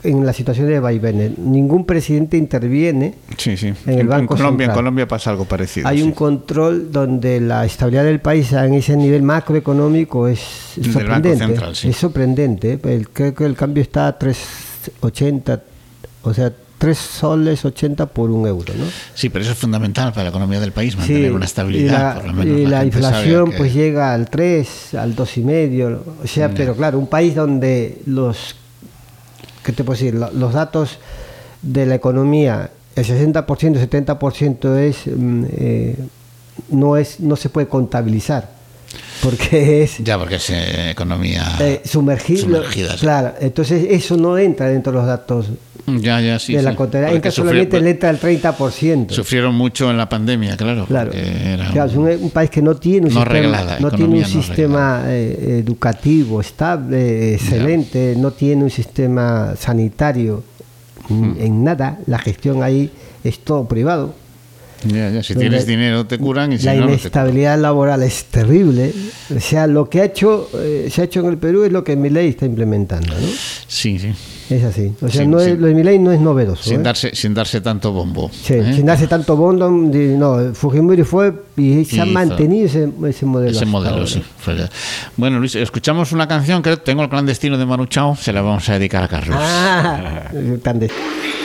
Speaker 3: en la situación de vaivenes. Ningún presidente interviene
Speaker 2: sí, sí.
Speaker 3: en el
Speaker 2: en,
Speaker 3: Banco
Speaker 2: en Colombia,
Speaker 3: Central.
Speaker 2: En Colombia pasa algo parecido.
Speaker 3: Hay
Speaker 2: sí.
Speaker 3: un control donde la estabilidad del país en ese nivel macroeconómico es
Speaker 2: El
Speaker 3: sorprendente.
Speaker 2: del Banco Central, sí.
Speaker 3: Es sorprendente. El, creo que el cambio está a tres ochenta, o sea, tres soles ochenta por un euro, ¿no?
Speaker 2: Sí, pero eso es fundamental para la economía del país, mantener
Speaker 3: Sí,
Speaker 2: una estabilidad.
Speaker 3: y la,
Speaker 2: por lo menos
Speaker 3: y
Speaker 2: la
Speaker 3: la
Speaker 2: gente
Speaker 3: inflación
Speaker 2: sabe que-
Speaker 3: pues llega al tres, al dos y medio, o sea,
Speaker 2: Ya.
Speaker 3: pero claro, un país donde los, ¿qué te puedo decir? Lo- Los datos de la economía, el sesenta por ciento, setenta por ciento es, mm, eh, no es, no se puede contabilizar, porque es
Speaker 2: Ya, porque es eh, economía
Speaker 3: eh, sumergido,
Speaker 2: sumergida. sí.
Speaker 3: claro, entonces eso no entra dentro de los datos
Speaker 2: Ya, ya, sí.
Speaker 3: de la
Speaker 2: sí.
Speaker 3: contabilidad,
Speaker 2: Porque
Speaker 3: entra
Speaker 2: sufri-
Speaker 3: solamente le entra el treinta por ciento.
Speaker 2: Sufrieron mucho en la pandemia, claro.
Speaker 3: Claro,
Speaker 2: porque era
Speaker 3: claro, es un, un país que no tiene un
Speaker 2: no
Speaker 3: sistema,
Speaker 2: reglada,
Speaker 3: no tiene un
Speaker 2: economía no
Speaker 3: sistema eh, educativo estable, excelente, no tiene un sistema sanitario mm, en nada. La gestión ahí es todo privado.
Speaker 2: Ya, ya, si
Speaker 3: Donde
Speaker 2: tienes dinero te curan y si
Speaker 3: la
Speaker 2: no, no te curan.
Speaker 3: inestabilidad laboral es terrible. O sea, lo que ha hecho eh, se ha hecho en el Perú es lo que Milei está implementando, ¿no?
Speaker 2: Sí, sí.
Speaker 3: Es así. O sea,
Speaker 2: Sin-
Speaker 3: no es,
Speaker 2: sin-
Speaker 3: lo de Milei no es novedoso.
Speaker 2: Sin
Speaker 3: ¿eh?
Speaker 2: darse, sin darse tanto bombo.
Speaker 3: Sí,
Speaker 2: ¿eh?
Speaker 3: sin darse tanto bondo, di- no, Fujimori fue y se ha
Speaker 2: Hizo
Speaker 3: mantenido ese, ese modelo.
Speaker 2: Ese
Speaker 3: hasta
Speaker 2: modelo,
Speaker 3: ahora.
Speaker 2: sí. Fue- Bueno, Luis, escuchamos una canción que tengo el clandestino de Manu Chao, se la vamos a dedicar a Carlos.
Speaker 3: Ah, tan de-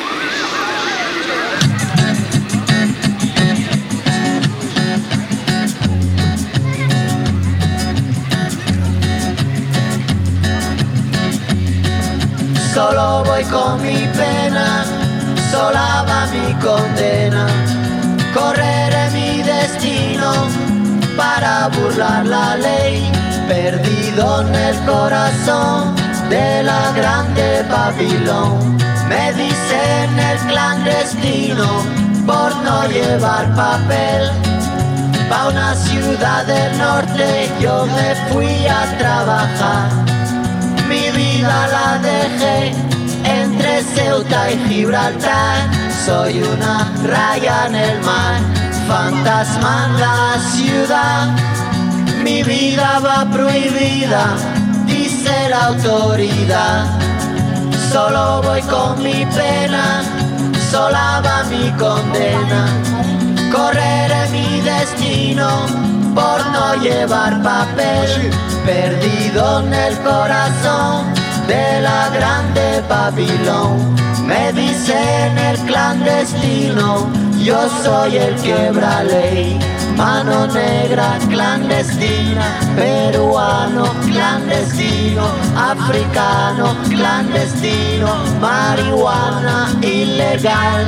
Speaker 4: Solo voy con mi pena, sola va mi condena. Correré mi destino para burlar la ley, perdido en el corazón de la grande Babilón. Me dicen el clandestino por no llevar papel. Pa' una ciudad del norte yo me fui a trabajar. Mi vida la dejé entre Ceuta y Gibraltar. Soy una raya en el mar, fantasma en la ciudad. Mi vida va prohibida, dice la autoridad. Solo voy con mi pena, sola va mi condena. Correré mi destino por no llevar papel, perdido en el corazón de la grande Babilón. Me dicen el clandestino, yo soy el quebra ley. Mano negra clandestina, peruano clandestino, africano clandestino, marihuana ilegal.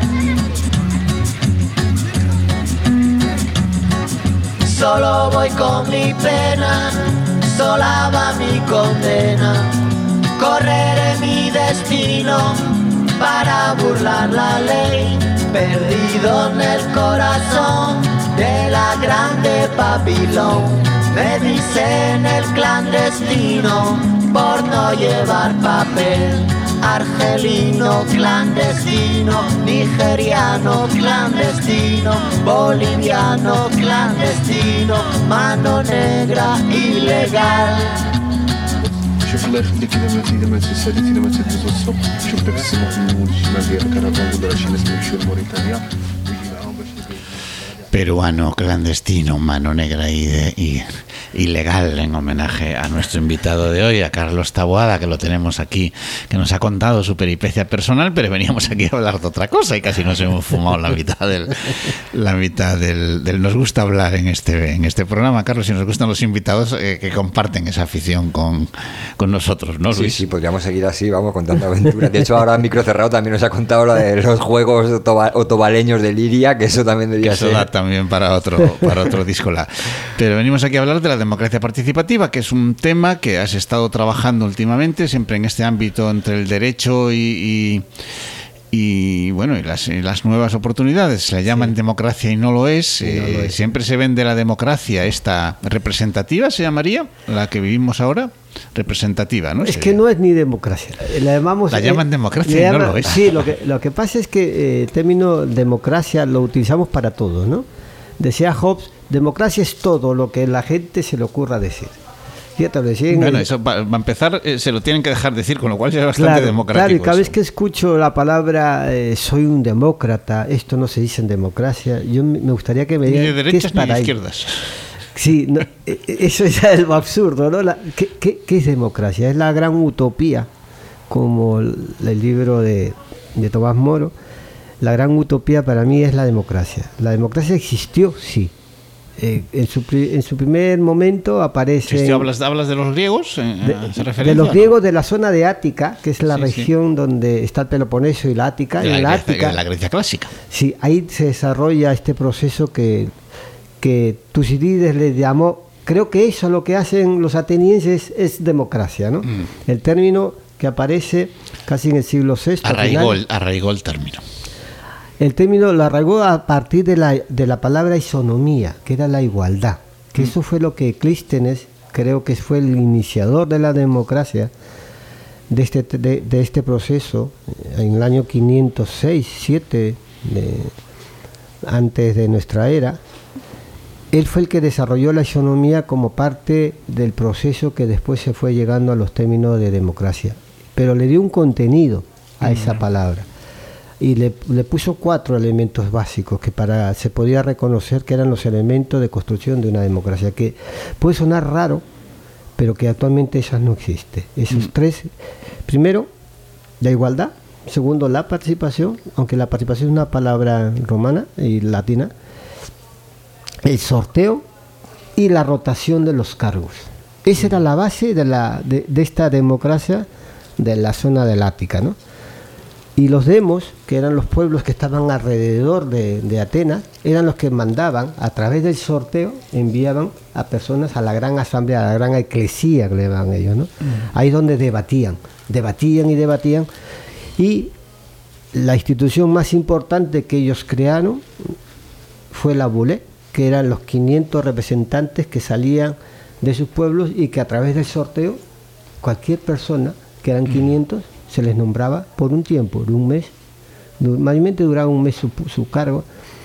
Speaker 4: Solo voy con mi pena, sola va mi condena. Correré mi destino para burlar la ley, perdido en el corazón de la grande Babilón. Me dicen el clandestino por no llevar papel. Argelino clandestino, nigeriano clandestino, boliviano clandestino, mano negra ilegal.
Speaker 5: شوف الله يخليك الا ماتي الا ماتي ساليت الا ماتي دوز السوق شوف داك السمك من الشمال ديال الكرفان نقول راه شي ناس يمشيو لموريتانيا ويجي معاهم باش
Speaker 2: Peruano clandestino, mano negra y, de, y ilegal, en homenaje a nuestro invitado de hoy, a Carlos Taboada, que lo tenemos aquí, que nos ha contado su peripecia personal, pero veníamos aquí a hablar de otra cosa y casi nos hemos fumado la mitad del, la mitad del, del nos gusta hablar en este, en este programa. Carlos, si nos gustan los invitados eh, que comparten esa afición con, con nosotros, ¿no,
Speaker 1: Sí,
Speaker 2: Luis?
Speaker 1: sí, podríamos seguir así, vamos, contando aventuras. De hecho, ahora micro cerrado también nos ha contado lo de los juegos otoba- otobaleños de Liria, que eso también debería
Speaker 2: Eso
Speaker 1: ser.
Speaker 2: da también para otro, para otro disco. La. Pero venimos aquí a hablar de la democracia participativa, que es un tema que has estado trabajando últimamente, siempre en este ámbito entre el derecho y, y, y, bueno, y las, y las nuevas oportunidades. Se la llaman democracia y no lo es.
Speaker 3: no
Speaker 2: Eh,
Speaker 3: lo es.
Speaker 2: Siempre se vende la democracia esta representativa, se llamaría, la que vivimos ahora, representativa, ¿no?
Speaker 3: Es
Speaker 2: Sería.
Speaker 3: que no es ni democracia. La, llamamos,
Speaker 2: La llaman
Speaker 3: eh,
Speaker 2: democracia
Speaker 3: le
Speaker 2: y no
Speaker 3: llaman-
Speaker 2: lo es.
Speaker 3: Sí, lo que, lo que pasa es que eh, el término democracia lo utilizamos para todo, ¿no? Decía Hobbes, democracia es todo lo que la gente se le ocurra decir. Fíjate, lo decía en
Speaker 2: Bueno,
Speaker 3: el-
Speaker 2: eso para empezar eh, se lo tienen que dejar decir, con lo cual ya es bastante
Speaker 3: Claro,
Speaker 2: democrático.
Speaker 3: claro, y cada vez
Speaker 2: eso.
Speaker 3: que escucho la palabra eh, soy un demócrata, esto no se dice en democracia, yo me me gustaría que me
Speaker 2: Ni
Speaker 3: digan
Speaker 2: de
Speaker 3: qué es
Speaker 2: derechas ni de
Speaker 3: para ellos.
Speaker 2: izquierdas.
Speaker 3: Sí, no, eh, eso es algo absurdo, ¿no? La- ¿qué, qué, qué es democracia? Es la gran utopía, como el, el libro de, de Tomás Moro. La gran utopía para mí es la democracia. La democracia existió, sí. Eh, en, su, pri- en su primer momento aparece...
Speaker 2: Si hablas, hablas de los griegos, eh,
Speaker 3: De,
Speaker 2: ¿hace
Speaker 3: de
Speaker 2: referencia
Speaker 3: los
Speaker 2: o no?
Speaker 3: griegos de la zona de Ática, que es la
Speaker 2: Sí, sí.
Speaker 3: región donde está el Peloponeso y la Ática.
Speaker 2: De la,
Speaker 3: en la
Speaker 2: Grecia,
Speaker 3: Ática,
Speaker 2: de la Grecia clásica.
Speaker 3: sí, ahí se desarrolla este proceso que, que Tucídides le llamó, creo que eso lo que hacen los atenienses es democracia, ¿no?
Speaker 2: Mm.
Speaker 3: El término que aparece casi en el siglo sexto.
Speaker 2: Arraigó
Speaker 3: final,
Speaker 2: el, arraigó el término.
Speaker 3: el término lo arraigó a partir de la, de la palabra isonomía, que era la igualdad, que eso fue lo que Clístenes, creo que fue el iniciador de la democracia, de este, de, de este proceso, en el año quinientos seis, siete, de, antes de nuestra era. Él fue el que desarrolló la isonomía como parte del proceso que después se fue llegando a los términos de democracia, pero le dio un contenido a esa palabra y le, le puso cuatro elementos básicos que para se podía reconocer que eran los elementos de construcción de una democracia, que puede sonar raro, pero que actualmente esas no existe. Esos tres, primero, la igualdad; segundo, la participación, aunque la participación es una palabra romana y latina; el sorteo y la rotación de los cargos. Esa era la base de, la, de, de esta democracia de la zona del Ática, ¿no? Y los demos, que eran los pueblos que estaban alrededor de, de Atenas, eran los que mandaban, a través del sorteo, enviaban a personas a la gran asamblea, a la gran eclesía, que le llaman ellos, ¿no? Mm. Ahí donde debatían, debatían y debatían. Y la institución más importante que ellos crearon fue la Bulé, que eran los quinientos representantes que salían de sus pueblos y que a través del sorteo, cualquier persona, que eran quinientos, se les nombraba por un tiempo, de un mes, mayormente duraba un mes su, su cargo,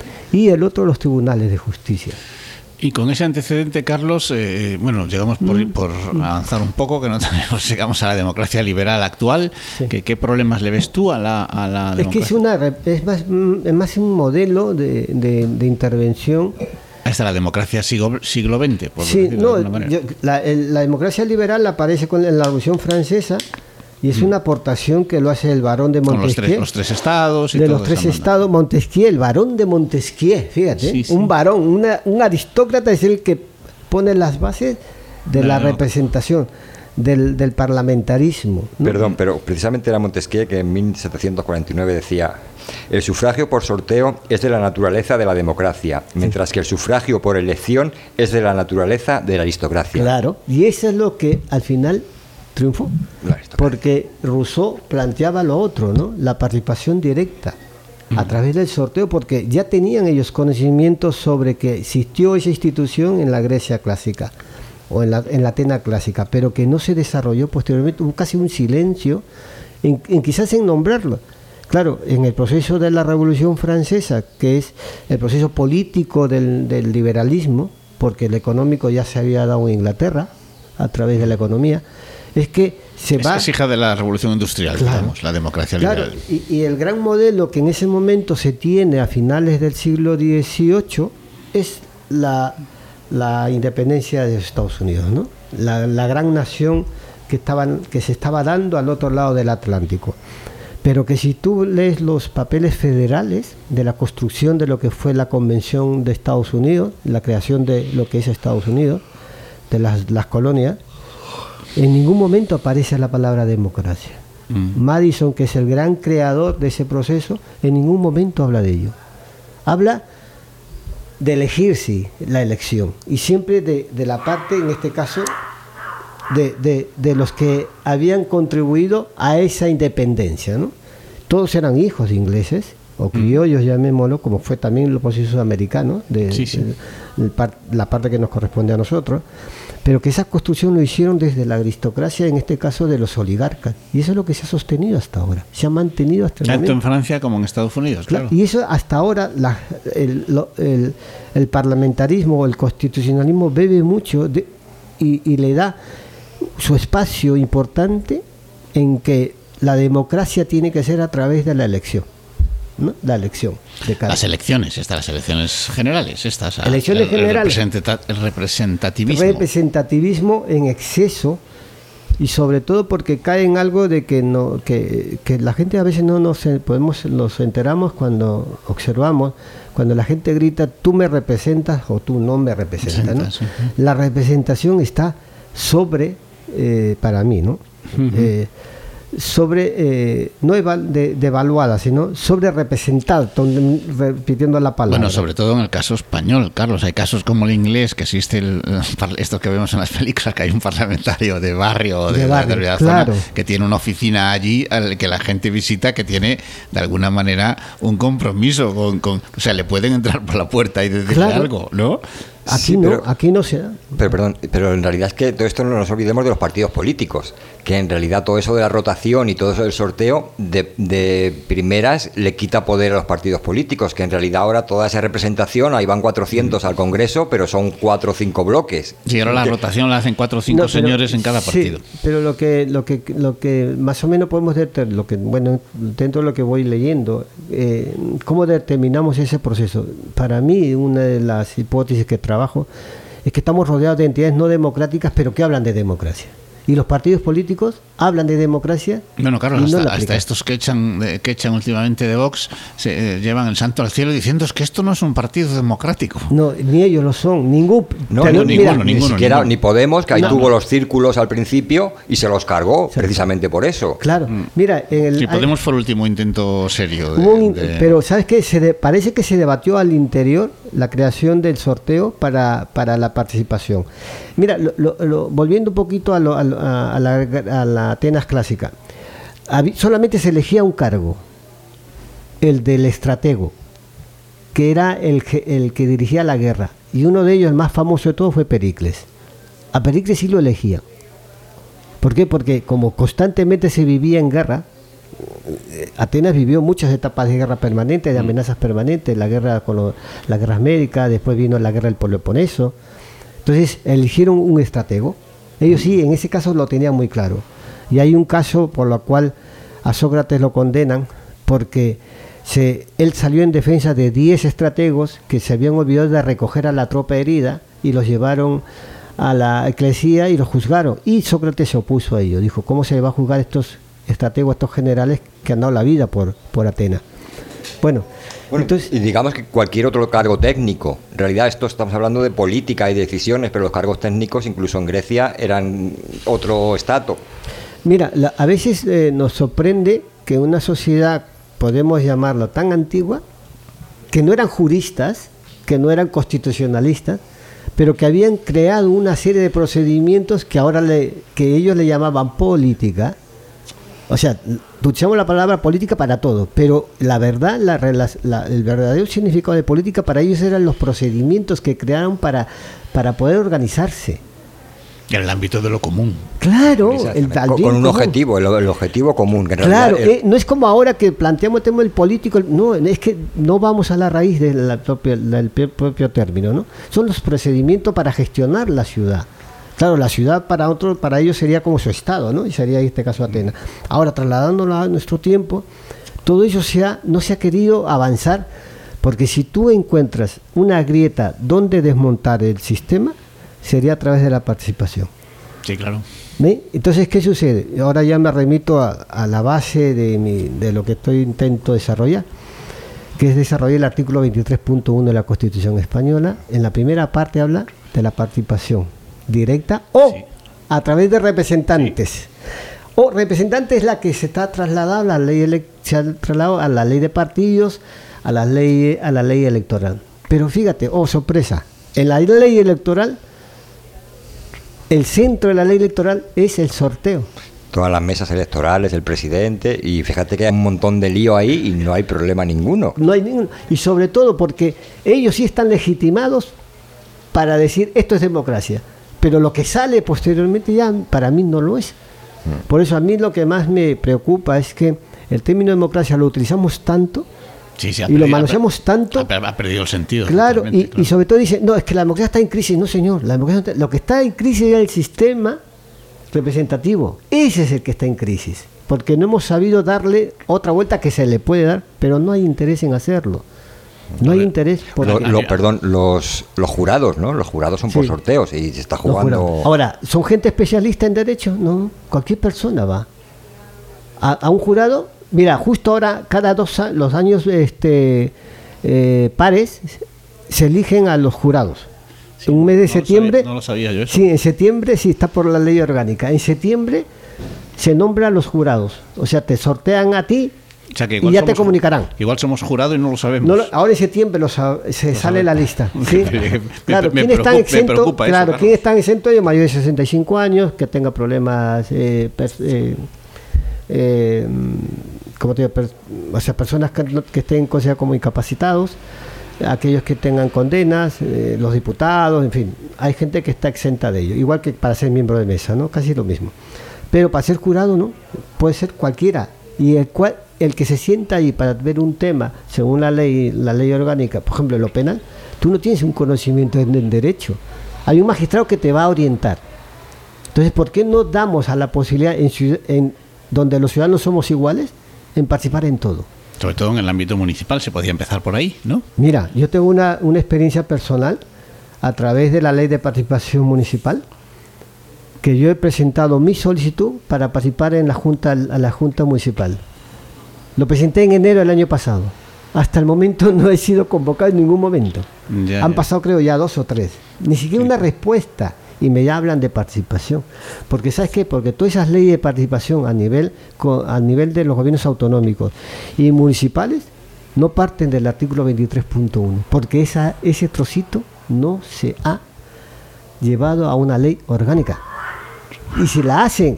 Speaker 3: y el otro los tribunales de justicia.
Speaker 2: Y con ese antecedente, Carlos, eh, bueno, llegamos por, mm. por avanzar un poco, que no tenemos, llegamos a la democracia liberal actual. Sí. ¿Qué, ¿Qué problemas le ves tú a la, a la democracia?
Speaker 3: Es que es, una, es, más, es más un modelo de, de, de intervención.
Speaker 2: Esta es la democracia siglo, siglo veinte, por
Speaker 3: sí,
Speaker 2: decirlo
Speaker 3: no,
Speaker 2: de alguna manera.
Speaker 3: Yo, la, el, la democracia liberal aparece con en la Revolución Francesa. Y es una aportación que lo hace el barón de Montesquieu.
Speaker 2: Con los tres, los tres estados y
Speaker 3: de
Speaker 2: todo
Speaker 3: los tres estados, Montesquieu, el barón de Montesquieu, fíjate, sí, sí. un varón, una, un aristócrata es el que pone las bases de no, la no. representación, del, del parlamentarismo, ¿no?
Speaker 1: Perdón, pero precisamente era Montesquieu que en mil setecientos cuarenta y nueve decía: el sufragio por sorteo es de la naturaleza de la democracia, mientras sí. que el sufragio por elección es de la naturaleza de la aristocracia.
Speaker 3: Claro, y eso es lo que al final triunfó, porque Rousseau planteaba lo otro, ¿no? La participación directa uh-huh. a través del sorteo, porque ya tenían ellos conocimientos sobre que existió esa institución en la Grecia clásica o en la, en la Atenas clásica, pero que no se desarrolló posteriormente. Hubo casi un silencio en, en quizás en nombrarlo. Claro, en el proceso de la Revolución Francesa, que es el proceso político del, del liberalismo, porque el económico ya se había dado en Inglaterra a través de la economía, es que se
Speaker 2: es
Speaker 3: va...
Speaker 2: Es hija de la revolución industrial,
Speaker 3: claro,
Speaker 2: digamos, la democracia
Speaker 3: claro,
Speaker 2: liberal.
Speaker 3: Y, y el gran modelo que en ese momento se tiene a finales del siglo dieciocho es la, la independencia de Estados Unidos, ¿no? La, la gran nación que, estaban, que se estaba dando al otro lado del Atlántico. Pero que si tú lees los papeles federales de la construcción de lo que fue la Convención de Estados Unidos, la creación de lo que es Estados Unidos, de las, las colonias, en ningún momento aparece la palabra democracia. Mm. Madison, que es el gran creador de ese proceso, en ningún momento habla de ello. Habla de elegirse la elección, y siempre de, de la parte, en este caso, de, de, de los que habían contribuido a esa independencia, ¿no? Todos eran hijos de ingleses, o criollos, mm. llamémoslo, como fue también los procesos americanos, de, sí, sí. de, de, de la parte que nos corresponde a nosotros, pero que esa construcción lo hicieron desde la aristocracia, en este caso de los oligarcas, y eso es lo que se ha sostenido hasta ahora, se ha mantenido hasta el
Speaker 2: tanto
Speaker 3: momento.
Speaker 2: En Francia como en Estados Unidos, claro.
Speaker 3: Y eso hasta ahora, la, el, lo, el, el parlamentarismo o el constitucionalismo bebe mucho de, y, y le da su espacio importante en que la democracia tiene que ser a través de la elección, ¿no? La elección de cada
Speaker 2: las elecciones, estas las elecciones generales, estas
Speaker 3: elecciones
Speaker 2: el,
Speaker 3: generales,
Speaker 2: el, representa, el representativismo.
Speaker 3: Representativismo en exceso, y sobre todo porque cae en algo de que no que, que la gente a veces no nos podemos nos enteramos cuando observamos, cuando la gente grita tú me representas o tú no me representas, ¿no? Sí. La representación está sobre eh, para mí, ¿no? Uh-huh. eh, sobre, eh, no de, devaluada, sino sobre representada, repitiendo la palabra.
Speaker 2: Bueno, sobre todo en el caso español, Carlos, hay casos como el inglés, que existe el, esto que vemos en las películas, que hay un parlamentario de barrio o de, de barrio, la claro. zona, que tiene una oficina allí al que la gente visita, que tiene de alguna manera un compromiso con, con o sea, le pueden entrar por la puerta y decirle claro. algo, ¿no?
Speaker 3: Aquí
Speaker 1: sí,
Speaker 3: no,
Speaker 1: pero,
Speaker 3: aquí no se da.
Speaker 1: Pero, perdón, pero en realidad es que todo esto no nos olvidemos de los partidos políticos, que en realidad todo eso de la rotación y todo eso del sorteo de, de primeras le quita poder a los partidos políticos, que en realidad ahora toda esa representación, ahí van cuatrocientos al Congreso, pero son cuatro o cinco bloques.
Speaker 2: Sí, ahora la rotación la hacen cuatro o cinco no, pero, señores en cada partido.
Speaker 3: Sí, pero lo que, lo que, lo que más o menos podemos determinar, lo que, bueno, dentro de lo que voy leyendo, eh, ¿cómo determinamos ese proceso? Para mí, una de las hipótesis que trabajo es que estamos rodeados de entidades no democráticas, pero que hablan de democracia. Y los partidos políticos hablan de democracia.
Speaker 2: Bueno, Carlos, hasta, no hasta estos que echan, que echan últimamente de Vox se eh, llevan el santo al cielo diciendo es que esto no es un partido democrático.
Speaker 3: No, ni ellos lo son, ningún.
Speaker 1: No,
Speaker 3: pero,
Speaker 1: no
Speaker 3: mira,
Speaker 1: ninguno, ni
Speaker 2: ninguno,
Speaker 1: siquiera
Speaker 2: ninguno.
Speaker 1: Ni Podemos, que ahí
Speaker 3: no.
Speaker 1: tuvo los círculos al principio y se los cargó,
Speaker 3: sí.
Speaker 1: precisamente por eso.
Speaker 3: Claro,
Speaker 2: mm.
Speaker 3: mira, en el,
Speaker 2: sí, Podemos fue el último intento serio. De,
Speaker 3: un,
Speaker 2: de...
Speaker 3: Pero ¿sabes qué? Se de, parece que se debatió al interior la creación del sorteo para, para la participación. Mira, lo, lo, lo, volviendo un poquito a, lo, a, a, la, a la Atenas clásica, Habí, solamente se elegía un cargo, el del estratego, que era el, el que dirigía la guerra, y uno de ellos, el más famoso de todos, fue Pericles. A Pericles sí lo elegía. ¿Por qué? Porque como constantemente se vivía en guerra, Atenas vivió muchas etapas de guerra permanente, de amenazas permanentes, la guerra con lo, las guerras médicas, después vino la guerra del Peloponeso. Entonces eligieron un estratego. Ellos sí, en ese caso lo tenían muy claro. Y hay un caso por lo cual a Sócrates lo condenan, porque se, él salió en defensa de diez estrategos que se habían olvidado de recoger a la tropa herida y los llevaron a la eclesía y los juzgaron. Y Sócrates se opuso a ello. Dijo, ¿cómo se le va a juzgar a estos estrategos, a estos generales que han dado la vida por, por Atenas? Bueno,
Speaker 1: Bueno, entonces, y digamos que cualquier otro cargo técnico, en realidad esto estamos hablando de política y decisiones, pero los cargos técnicos incluso en Grecia eran otro estatus.
Speaker 3: Mira, la, a veces eh, nos sorprende que una sociedad, podemos llamarlo tan antigua, que no eran juristas, que no eran constitucionalistas, pero que habían creado una serie de procedimientos que ahora le, que ellos le llamaban política. O sea, usamos la palabra política para todo, pero la verdad, la, la, el verdadero significado de política para ellos eran los procedimientos que crearon para, para poder organizarse.
Speaker 2: En el ámbito de lo común.
Speaker 3: Claro, el,
Speaker 1: con, con un común. objetivo, el, el objetivo común. Que en
Speaker 3: claro,
Speaker 1: realidad, el...
Speaker 3: eh, no es como ahora que planteamos el tema del político, no, es que no vamos a la raíz del propio, del propio término, ¿no? Son los procedimientos para gestionar la ciudad. Claro, la ciudad para otros, para ellos sería como su estado, ¿no? Y sería en este caso Atenas. Ahora, trasladándolo a nuestro tiempo, todo eso se ha, no se ha querido avanzar, porque si tú encuentras una grieta donde desmontar el sistema, sería a través de la participación.
Speaker 2: Sí, claro.
Speaker 3: ¿Sí? Entonces, ¿qué sucede? Ahora ya me remito a, a la base de, mi, de lo que estoy intento desarrollar, que es desarrollar el artículo veintitrés punto uno de la Constitución Española. En la primera parte habla de la participación directa o sí. a través de representantes. Sí. O representante es la que se está trasladando a la ley ele- se ha trasladado a la ley de partidos, a la ley a la ley electoral. Pero fíjate, oh sorpresa, en la ley electoral el centro de la ley electoral es el sorteo.
Speaker 1: Todas las mesas electorales, el presidente, y fíjate que hay un montón de lío ahí y no hay problema ninguno.
Speaker 3: No hay ninguno. Y sobre todo porque ellos sí están legitimados para decir esto es democracia. Pero lo que sale posteriormente ya para mí no lo es. Por eso a mí lo que más me preocupa es que el término democracia lo utilizamos tanto
Speaker 2: Sí, sí, ha
Speaker 3: y lo
Speaker 2: perdido-
Speaker 3: manoseamos tanto.
Speaker 2: Ha, ha perdido el sentido.
Speaker 3: Claro, y,
Speaker 2: totalmente, claro.
Speaker 3: y sobre todo dicen, no, es que la democracia está en crisis. No, señor, la democracia no está- lo que está en crisis es el sistema representativo. Ese es el que está en crisis, porque no hemos sabido darle otra vuelta que se le puede dar, pero no hay interés en hacerlo. No hay interés por
Speaker 1: Lo- lo- perdón, los, los jurados, ¿no? Los jurados son por
Speaker 3: Sí.
Speaker 1: sorteos y se está
Speaker 3: Los
Speaker 1: jugando.
Speaker 3: jurados. Ahora, ¿son gente especialista en derecho? No, cualquier persona va. A, a un jurado, mira, justo ahora, cada dos a- los años este, eh, pares, se eligen a los jurados. En un mes de
Speaker 2: No lo
Speaker 3: septiembre,
Speaker 2: sabía- no lo sabía yo eso.
Speaker 3: sí, en septiembre sí está por la ley orgánica. En septiembre se nombran los jurados. O sea, te sortean a ti
Speaker 2: O sea, que
Speaker 3: y
Speaker 2: igual
Speaker 3: ya te
Speaker 2: somos-
Speaker 3: comunicarán.
Speaker 2: Igual somos jurado y no lo sabemos.
Speaker 3: No lo- ahora en septiembre lo sa- se sale la lista. ¿sí?
Speaker 2: Me-
Speaker 3: claro,
Speaker 2: me
Speaker 3: ¿quién está
Speaker 2: preocupa- me
Speaker 3: exento?
Speaker 2: preocupa eso,
Speaker 3: Claro,
Speaker 2: claro.
Speaker 3: ¿quién está exento? De mayor de sesenta y cinco años, que tenga problemas, eh, pers- eh, eh, ¿cómo te digo? Per- o sea, personas que, no- que estén considerados como incapacitados, aquellos que tengan condenas, eh, los diputados, en fin, hay gente que está exenta de ello, igual que para ser miembro de mesa, ¿no? Casi lo mismo. Pero para ser jurado, ¿no? Puede ser cualquiera. Y el cual el que se sienta ahí para ver un tema según la ley la ley orgánica, por ejemplo en lo penal, tú no tienes un conocimiento en, en derecho. Hay un magistrado que te va a orientar. Entonces, ¿por qué no damos a la posibilidad en, ciud- en donde los ciudadanos somos iguales en participar en todo?
Speaker 2: Sobre todo en el ámbito municipal se podía empezar por ahí, ¿no?
Speaker 3: Mira, yo tengo una, una experiencia personal a través de la ley de participación municipal, que yo he presentado mi solicitud para participar en la junta, a la junta municipal. Lo presenté en enero del año pasado. Hasta el momento no he sido convocado en ningún momento.
Speaker 2: Ya,
Speaker 3: Han
Speaker 2: ya.
Speaker 3: pasado creo ya dos o tres. Ni siquiera
Speaker 2: Sí.
Speaker 3: una respuesta. Y me hablan de participación. Porque ¿sabes qué? Porque todas esas leyes de participación a nivel, co- a nivel de los gobiernos autonómicos y municipales no parten del artículo veintitrés punto uno. Porque esa, ese trocito no se ha llevado a una ley orgánica. Y si la hacen,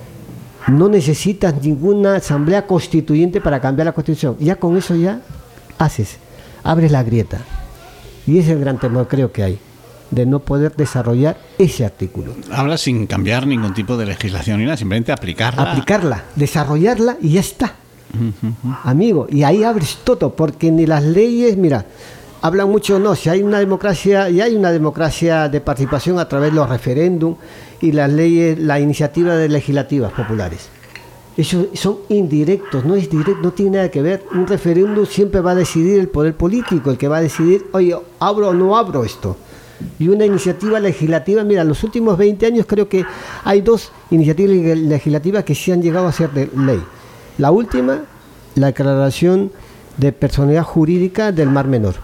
Speaker 3: no necesitas ninguna asamblea constituyente para cambiar la constitución. Ya con eso ya haces, abres la grieta. Y ese es el gran temor creo que hay, de no poder desarrollar ese artículo.
Speaker 2: Habla sin cambiar ningún tipo de legislación ni nada, simplemente aplicarla.
Speaker 3: Aplicarla, desarrollarla y ya está. Amigo, y ahí abres todo, porque ni las leyes, mira, hablan mucho, no, si hay una democracia, y hay una democracia de participación a través de los referéndums y las leyes, la iniciativa de legislativas populares. Esos son indirectos, no es directo, no tiene nada que ver. Un referéndum siempre va a decidir el poder político, el que va a decidir, oye, abro o no abro esto. Y una iniciativa legislativa, mira, en los últimos veinte años creo que hay dos iniciativas leg- legislativas que sí han llegado a ser de ley. La última, la declaración de personalidad jurídica del Mar Menor,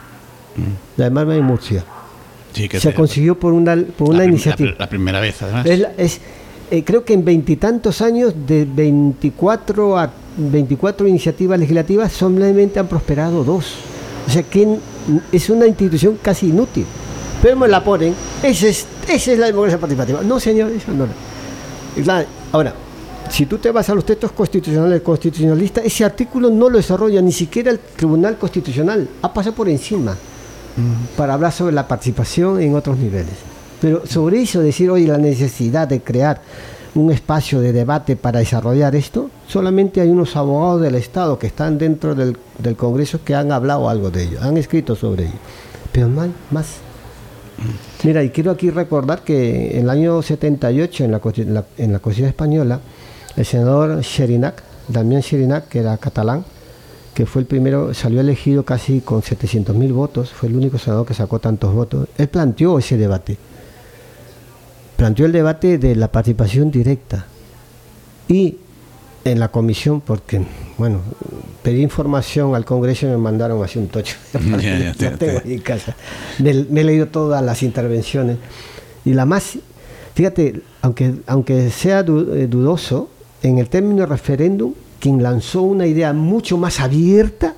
Speaker 3: la del Mar Menor y Murcia.
Speaker 2: Sí, que
Speaker 3: Se
Speaker 2: te-
Speaker 3: consiguió por una, por
Speaker 2: la
Speaker 3: una
Speaker 2: prim-
Speaker 3: iniciativa.
Speaker 2: La, la primera vez, además.
Speaker 3: Es, la- es, eh, creo que en veintitantos años, de veinticuatro a veinticuatro iniciativas legislativas, solamente han prosperado dos. O sea que n- es una institución casi inútil. Pero me la ponen, esa es, esa es la democracia participativa. No, señor, eso no. Es la- Ahora, si tú te vas a los textos constitucionales constitucionalistas, ese artículo no lo desarrolla ni siquiera el Tribunal Constitucional. Ha pasado por encima para hablar sobre la participación en otros niveles. Pero sobre eso, decir hoy la necesidad de crear un espacio de debate para desarrollar esto, solamente hay unos abogados del Estado que están dentro del, del Congreso que han hablado algo de ello, han escrito sobre ello. Pero no hay más. Mira, y quiero aquí recordar que en el año setenta y ocho, en la, consti- en la, en la Constitución Española, el senador Xerinac, Damián Xerinac, que era catalán, que fue el primero, salió elegido casi con setecientos mil votos, fue el único senador que sacó tantos votos. Él planteó ese debate, planteó el debate de la participación directa. Y en la comisión, porque, bueno, pedí información al Congreso y me mandaron así un tocho.
Speaker 2: Ya, ya, te-
Speaker 3: Lo tengo
Speaker 2: te-
Speaker 3: ahí en casa. Me, me he leído todas las intervenciones. Y la más, fíjate, aunque, aunque sea du- eh, dudoso, en el término referéndum, quien lanzó una idea mucho más abierta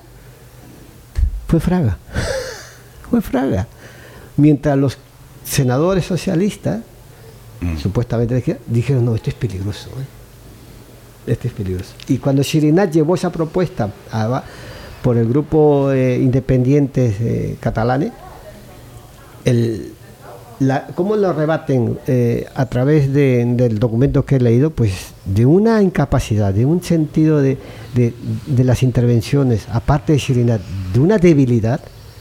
Speaker 3: fue Fraga. Fue Fraga. Mientras los senadores socialistas, supuestamente de izquierda, dijeron, no, esto es peligroso. ¿eh? Esto es peligroso. Y cuando Xirinac llevó esa propuesta a- por el grupo eh, independientes eh, catalanes, el, la, ¿cómo lo rebaten eh, a través de, del documento que he leído? Pues de una incapacidad, de un sentido de, de, de las intervenciones, aparte de serenidad, de una debilidad.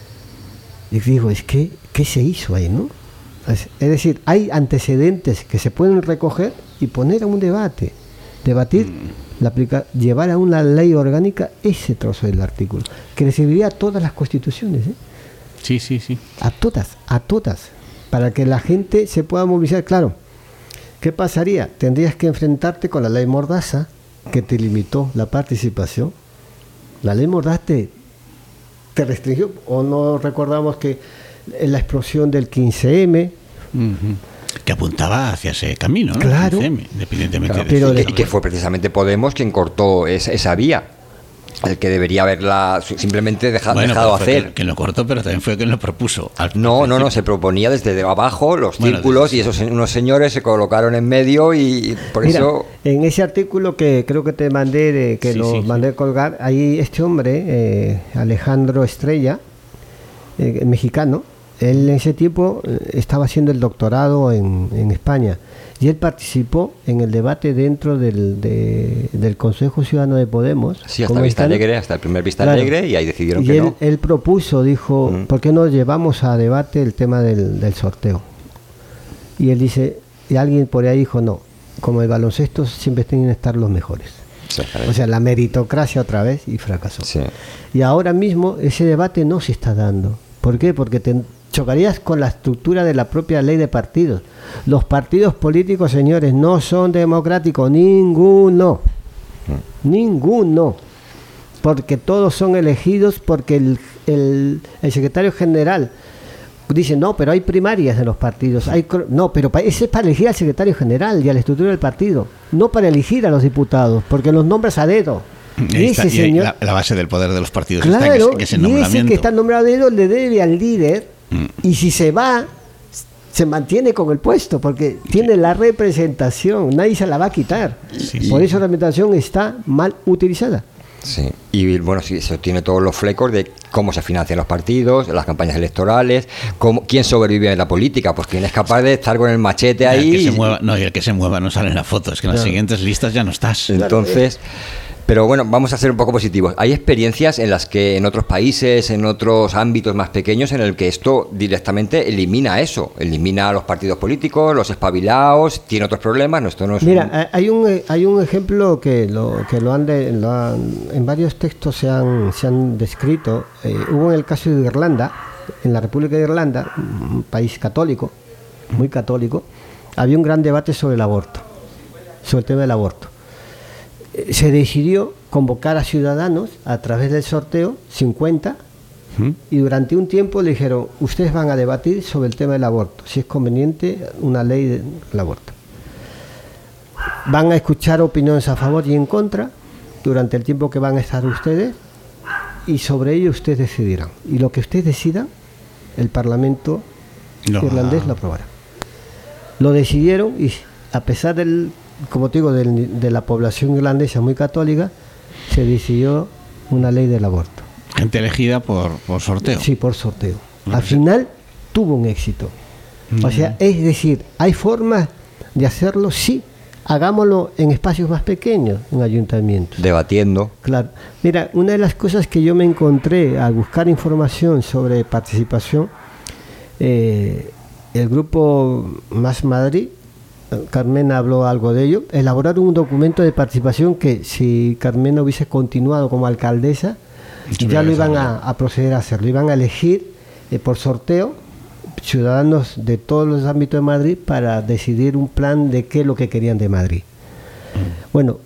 Speaker 3: Y digo, es que, ¿qué se hizo ahí, no? Es, es decir, hay antecedentes que se pueden recoger y poner a un debate, debatir, mm. la aplica, llevar a una ley orgánica ese trozo del artículo, que le serviría a todas las constituciones, ¿eh?
Speaker 2: Sí, sí, sí.
Speaker 3: A todas, a todas, para que la gente se pueda movilizar. Claro, ¿qué pasaría? Tendrías que enfrentarte con la ley Mordaza, que te limitó la participación. La ley Mordaza te, te restringió, o no recordamos que en la explosión del quince eme,
Speaker 2: uh-huh. que apuntaba hacia ese camino, ¿no?
Speaker 3: Claro.
Speaker 2: quince eme, independientemente
Speaker 1: claro,
Speaker 2: de
Speaker 1: pero
Speaker 2: eso.
Speaker 1: y que fue precisamente Podemos quien cortó esa, esa vía. El que debería haberla simplemente deja,
Speaker 2: bueno,
Speaker 1: dejado hacer.
Speaker 2: Que, que lo cortó, pero también fue quien lo propuso. Al
Speaker 1: no, no, no, se proponía desde abajo los bueno, círculos desde... y esos unos señores se colocaron en medio y, y por
Speaker 3: Mira,
Speaker 1: eso...
Speaker 3: En ese artículo que creo que te mandé, de, que sí, lo sí, mandé sí. colgar, ahí este hombre, eh, Alejandro Estrella, eh, mexicano, él en ese tiempo eh, estaba haciendo el doctorado en, en España. Y él participó en el debate dentro del, de, del Consejo Ciudadano de Podemos.
Speaker 1: Sí, hasta Vista Alegre, hasta el primer Vista claro. Alegre, y ahí decidieron
Speaker 3: y
Speaker 1: que
Speaker 3: él,
Speaker 1: no.
Speaker 3: él propuso, dijo, mm. ¿por qué no llevamos a debate el tema del, del sorteo? Y él dice, y alguien por ahí dijo, no, como el baloncesto siempre tienen que estar los mejores. Sí, o sea, la meritocracia otra vez, y fracasó.
Speaker 1: Sí.
Speaker 3: Y ahora mismo ese debate no se está dando. ¿Por qué? Porque te chocarías con la estructura de la propia ley de partidos. Los partidos políticos, señores, no son democráticos, ninguno, mm. ninguno, porque todos son elegidos porque el, el, el secretario general dice, no, pero hay primarias en los partidos, hay, no, pero ese es para elegir al secretario general y a la estructura del partido, no para elegir a los diputados, porque los nombras a dedo.
Speaker 2: Y ese está, señor, la, la base del poder de los partidos
Speaker 3: claro,
Speaker 2: está en ese, que ese nombramiento.
Speaker 3: Y ese que está nombrado a dedo le debe al líder, mm. y si se va, se mantiene con el puesto, porque sí. tiene la representación, nadie se la va a quitar. Sí, Por sí. eso la representación está mal utilizada.
Speaker 1: Sí, y bueno, sí, eso tiene todos los flecos de cómo se financian los partidos, las campañas electorales, cómo, quién sobrevive en la política, pues quién es capaz de estar con el machete ahí.
Speaker 2: El que se mueva, no, y el que se mueva no sale en la foto, es que en claro. las siguientes listas ya no estás.
Speaker 1: Entonces... Pero bueno, vamos a ser un poco positivos. Hay experiencias en las que en otros países, en otros ámbitos más pequeños, en el que esto directamente elimina eso, elimina a los partidos políticos, los espabilados, tiene otros problemas. No, esto no es
Speaker 3: Mira,
Speaker 1: un...
Speaker 3: hay un hay un ejemplo que lo que lo han, de, lo han en varios textos se han se han descrito. Eh, hubo en el caso de Irlanda, en la República de Irlanda, un país católico, muy católico, había un gran debate sobre el aborto, sobre el tema del aborto. Se decidió convocar a ciudadanos a través del sorteo, cincuenta, ¿Mm? y durante un tiempo le dijeron, ustedes van a debatir sobre el tema del aborto, si es conveniente una ley del aborto. Van a escuchar opiniones a favor y en contra durante el tiempo que van a estar ustedes, y sobre ello ustedes decidirán. Y lo que ustedes decidan, el Parlamento no. irlandés lo aprobará. Lo decidieron y a pesar del... como te digo, de, de la población irlandesa muy católica, se decidió una ley del aborto.
Speaker 2: Gente elegida por, por sorteo.
Speaker 3: Sí, por sorteo. Al final tuvo un éxito. Mm. O sea, es decir, hay formas de hacerlo, sí, hagámoslo en espacios más pequeños, en ayuntamientos.
Speaker 1: Debatiendo.
Speaker 3: Claro. Mira, una de las cosas que yo me encontré al buscar información sobre participación, eh, el grupo Más Madrid, Carmena habló algo de ello, elaboraron un documento de participación que si Carmena hubiese continuado como alcaldesa, sí, ya lo iban a, a proceder a hacerlo, iban a elegir eh, por sorteo ciudadanos de todos los ámbitos de Madrid para decidir un plan de qué es lo que querían de Madrid. Mm. Bueno,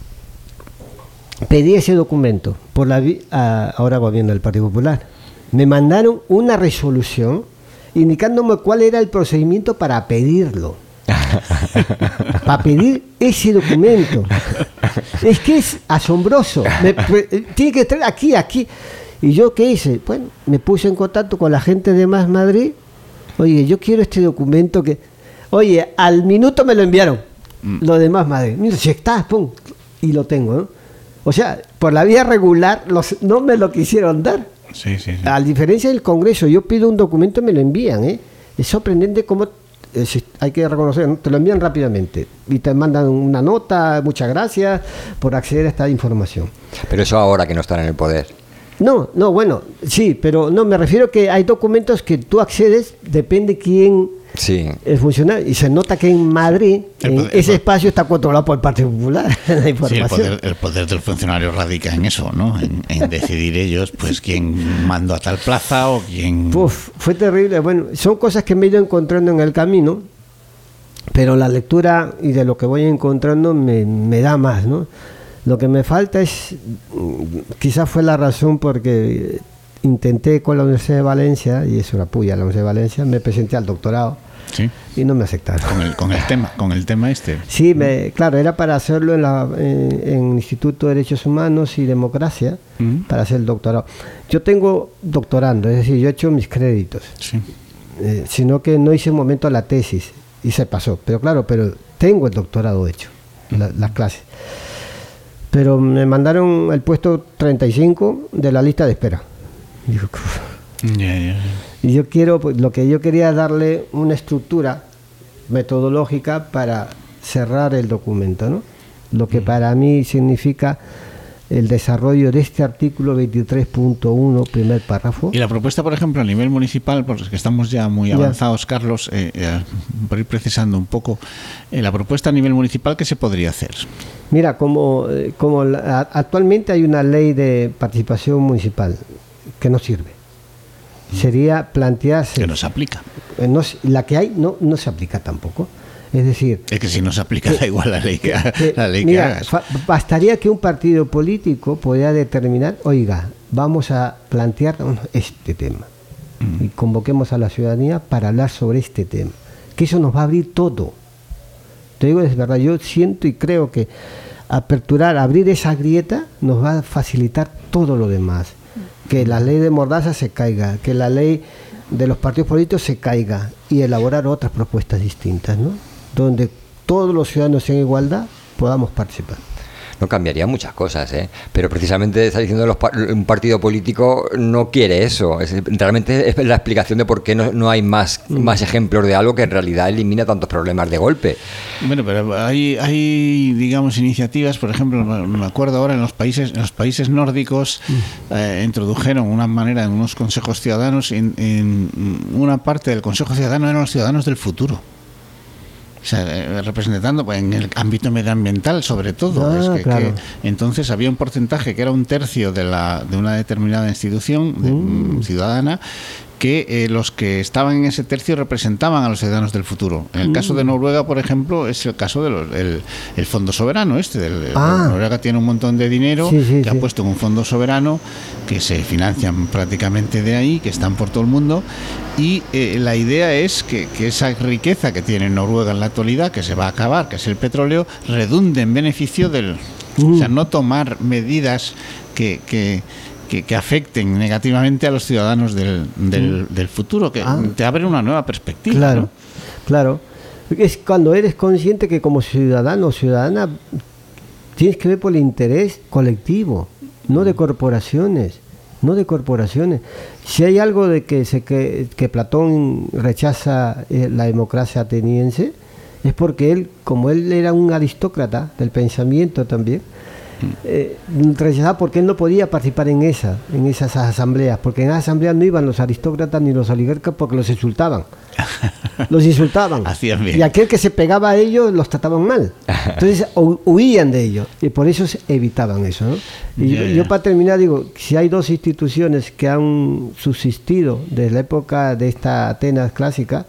Speaker 3: pedí ese documento por la vi- a, ahora gobierno del Partido Popular. Me mandaron una resolución indicándome cuál era el procedimiento para pedirlo. Para pedir ese documento. Es que es asombroso. Me, tiene que estar aquí, aquí. ¿Y yo qué hice? Bueno, me puse en contacto con la gente de Más Madrid. Oye, yo quiero este documento que... Oye, al minuto me lo enviaron. Mm. Lo de Más Madrid. Mira, si está, pum. Y lo tengo, ¿no? O sea, por la vía regular los, no me lo quisieron dar.
Speaker 2: Sí, sí, sí.
Speaker 3: A diferencia del Congreso, yo pido un documento y me lo envían, ¿eh? Es sorprendente cómo, eh, hay que reconocer, ¿no? Te lo envían rápidamente y te mandan una nota, muchas gracias por acceder a esta información.
Speaker 1: Pero eso ahora que no están en el poder.
Speaker 3: No, no, bueno, sí, pero no, me refiero que hay documentos que tú accedes, depende quién
Speaker 1: sí.
Speaker 3: es funcionario, y se nota que en Madrid
Speaker 2: El
Speaker 3: en
Speaker 2: poder,
Speaker 3: ese
Speaker 2: el
Speaker 3: espacio está controlado por el Partido Popular, la información.
Speaker 2: Sí, el poder, el poder del funcionario radica en eso, ¿no? En, en decidir ellos, pues, quién mandó a tal plaza o quién...
Speaker 3: Uf, fue terrible. Bueno, son cosas que me he ido encontrando en el camino, pero la lectura y de lo que voy encontrando me, me da más, ¿no? Lo que me falta es, quizás fue la razón porque intenté con la Universidad de Valencia, y es una puya la Universidad de Valencia, me presenté al doctorado.
Speaker 2: Sí.
Speaker 3: Y no me aceptaron.
Speaker 2: Con el, con el tema, con el tema este.
Speaker 3: Sí, me, claro, era para hacerlo en, la, en, en Instituto de Derechos Humanos y Democracia,
Speaker 2: Uh-huh.
Speaker 3: para hacer el doctorado. Yo tengo doctorando, es decir, yo he hecho mis créditos,
Speaker 2: Sí.
Speaker 3: eh, sino que no hice en momento la tesis y se pasó. Pero claro, pero tengo el doctorado hecho, la, las clases. Pero me mandaron el puesto treinta y cinco de la lista de espera. Digo,
Speaker 2: Ya, ya, ya.
Speaker 3: y yo quiero, pues, lo que yo quería es darle una estructura metodológica para cerrar el documento, ¿no? Lo que para mí significa el desarrollo de este artículo veintitrés punto uno, primer párrafo.
Speaker 2: Y la propuesta, por ejemplo, a nivel municipal, porque es que estamos ya muy
Speaker 3: Ya.
Speaker 2: avanzados, Carlos, eh, eh, por ir precisando un poco, eh, la propuesta a nivel municipal, ¿qué se podría hacer?
Speaker 3: Mira, como, eh, como la- a- actualmente hay una ley de participación municipal que no sirve. Sería plantearse...
Speaker 2: Que no se aplica.
Speaker 3: eh, no se- la que hay no, no se aplica tampoco. Es decir...
Speaker 2: Es que si no se aplica, da igual la ley que, ha-
Speaker 3: que-
Speaker 2: la ley que
Speaker 3: mira,
Speaker 2: hagas.
Speaker 3: fa- bastaría que un partido político pudiera determinar, oiga, vamos a plantear este tema y convoquemos a la ciudadanía para hablar sobre este tema, que eso nos va a abrir todo. Te digo, es verdad, yo siento y creo que aperturar, abrir esa grieta nos va a facilitar todo lo demás, que la ley de Mordaza se caiga, que la ley de los partidos políticos se caiga y elaborar otras propuestas distintas, ¿no? Donde todos los ciudadanos en igualdad podamos participar.
Speaker 1: No cambiaría muchas cosas, ¿eh? Pero precisamente está diciendo los pa- un partido político no quiere eso. Es, realmente es la explicación de por qué no, no hay más, más ejemplos de algo que en realidad elimina tantos problemas de golpe.
Speaker 2: Bueno, pero hay, hay, digamos, iniciativas, por ejemplo, me acuerdo ahora en los países, en los países nórdicos eh, introdujeron una manera en unos consejos ciudadanos, en, en una parte del consejo ciudadano eran los ciudadanos del futuro. O sea, eh, representando pues, en el ámbito medioambiental sobre todo.
Speaker 3: Ah,
Speaker 2: es que,
Speaker 3: claro.
Speaker 2: que entonces había un porcentaje que era un tercio de, la, de una determinada institución de,
Speaker 3: Mm.
Speaker 2: ciudadana, que eh, los que estaban en ese tercio representaban a los ciudadanos del futuro. En el caso de Noruega, por ejemplo, es el caso del el, el fondo soberano este. Del,
Speaker 3: Ah.
Speaker 2: Noruega tiene un montón de dinero
Speaker 3: Sí, sí,
Speaker 2: que
Speaker 3: sí.
Speaker 2: ha puesto en un fondo soberano que se financian prácticamente de ahí, que están por todo el mundo, y eh, la idea es que, que esa riqueza que tiene Noruega en la actualidad, que se va a acabar, que es el petróleo, redunde en beneficio del...
Speaker 3: Mm.
Speaker 2: O sea, no tomar medidas que... que Que, que afecten negativamente a los ciudadanos del, del, del futuro, que
Speaker 3: Ah.
Speaker 2: te abren una nueva perspectiva.
Speaker 3: Claro,
Speaker 2: ¿no?
Speaker 3: claro. Es cuando eres consciente que como ciudadano o ciudadana tienes que ver por el interés colectivo, no de corporaciones, no de corporaciones. Si hay algo de que se que, que Platón rechaza eh, la democracia ateniense, es porque él, como él era un aristócrata del pensamiento también, eh, rechazaba porque él no podía participar en esa, en esas asambleas, porque en esas asambleas no iban los aristócratas ni los oligarcas porque los insultaban. Los insultaban.
Speaker 2: Hacían bien.
Speaker 3: Y aquel que se pegaba a ellos los trataban mal. Entonces hu- huían de ellos. Y por eso se evitaban eso, ¿no? Y
Speaker 2: Ya,
Speaker 3: yo,
Speaker 2: ya.
Speaker 3: yo para terminar digo, si hay dos instituciones que han subsistido desde la época de esta Atenas clásica,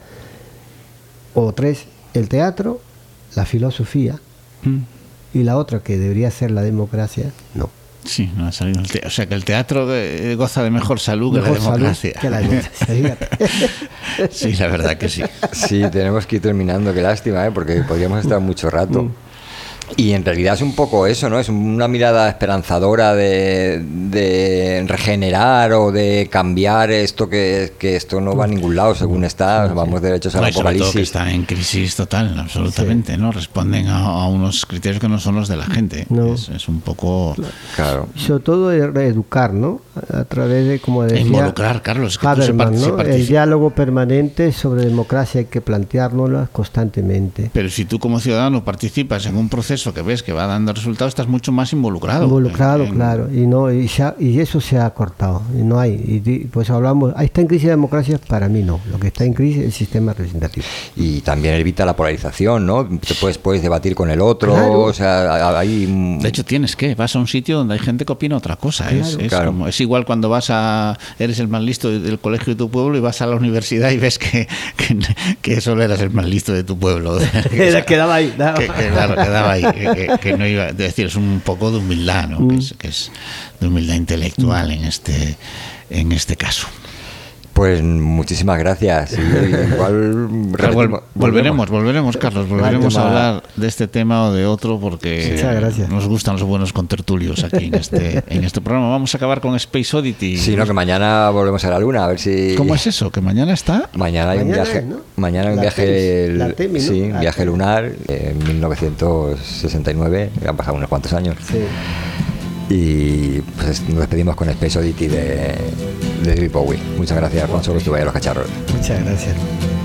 Speaker 3: o tres, el teatro, la filosofía,
Speaker 2: Mm.
Speaker 3: y la otra que debería ser la democracia, no.
Speaker 2: Sí, no ha salido el te- o sea que el teatro de- goza de mejor salud que
Speaker 3: Mejor
Speaker 2: la
Speaker 3: salud
Speaker 2: democracia.
Speaker 3: que la democracia, fíjate.
Speaker 2: Sí, la verdad que sí.
Speaker 1: Sí, tenemos que ir terminando, qué lástima, ¿eh? Porque podríamos estar mucho rato. Y en realidad es un poco eso, ¿no? Es una mirada esperanzadora de, de regenerar o de cambiar esto que, que esto no va a ningún lado según está, vamos derechos al
Speaker 2: no, y sobre todo
Speaker 1: apocalipsis.
Speaker 2: que está en crisis total, absolutamente, sí. ¿no? Responden a, a unos criterios que no son los de la gente. No. Es, es un poco...
Speaker 1: Claro.
Speaker 3: Sobre todo reeducar, ¿no? A través de, como decía...
Speaker 2: Involucrar, Carlos. Que
Speaker 3: Haberman,
Speaker 2: tú se
Speaker 3: ¿no? El diálogo permanente sobre democracia hay que planteárnoslo constantemente.
Speaker 2: Pero si tú como ciudadano participas en un proceso que ves que va dando resultados, estás mucho más involucrado.
Speaker 3: Involucrado,
Speaker 2: en, en...
Speaker 3: claro, y no y, se ha, y eso se ha cortado, y no hay, y pues hablamos, ahí está en crisis la democracia, para mí no, lo que está en crisis es el sistema representativo.
Speaker 1: Y también evita la polarización, ¿no? Te puedes, puedes debatir con el otro, claro. O sea, hay...
Speaker 2: De hecho tienes que, vas a un sitio donde hay gente que opina otra cosa, claro, es, es,
Speaker 1: claro.
Speaker 2: Como, es igual cuando vas a, eres el más listo del colegio de tu pueblo y vas a la universidad y ves que, que, que solo eras el más listo de tu pueblo.
Speaker 3: Quedaba ahí, no.
Speaker 2: que, que, claro, quedaba ahí, que, que no iba, es decir, es un poco de humildad, ¿no? Mm. Que, es, que es de humildad intelectual mm. en este en este caso.
Speaker 1: Pues muchísimas gracias. Y igual
Speaker 2: Vol volveremos, volveremos, Carlos, volveremos a hablar de este tema o de otro porque
Speaker 3: sí,
Speaker 2: nos gustan los buenos contertulios aquí en este en este programa. Vamos a acabar con Space Oddity.
Speaker 1: Sí, no, que mañana volvemos a la Luna, a ver si...
Speaker 2: ¿Cómo es eso? ¿Que mañana está?
Speaker 1: Mañana hay
Speaker 3: mañana
Speaker 1: un viaje,
Speaker 3: es, ¿no?
Speaker 1: mañana hay un viaje, el, Temis, ¿no? Sí, un viaje lunar en mil novecientos sesenta y nueve, han pasado unos cuantos años.
Speaker 3: Sí.
Speaker 1: Y pues nos despedimos con Space Oddity de, de David Bowie. Muchas gracias, Alfonso, que estuve ahí a los cacharros.
Speaker 3: Muchas gracias.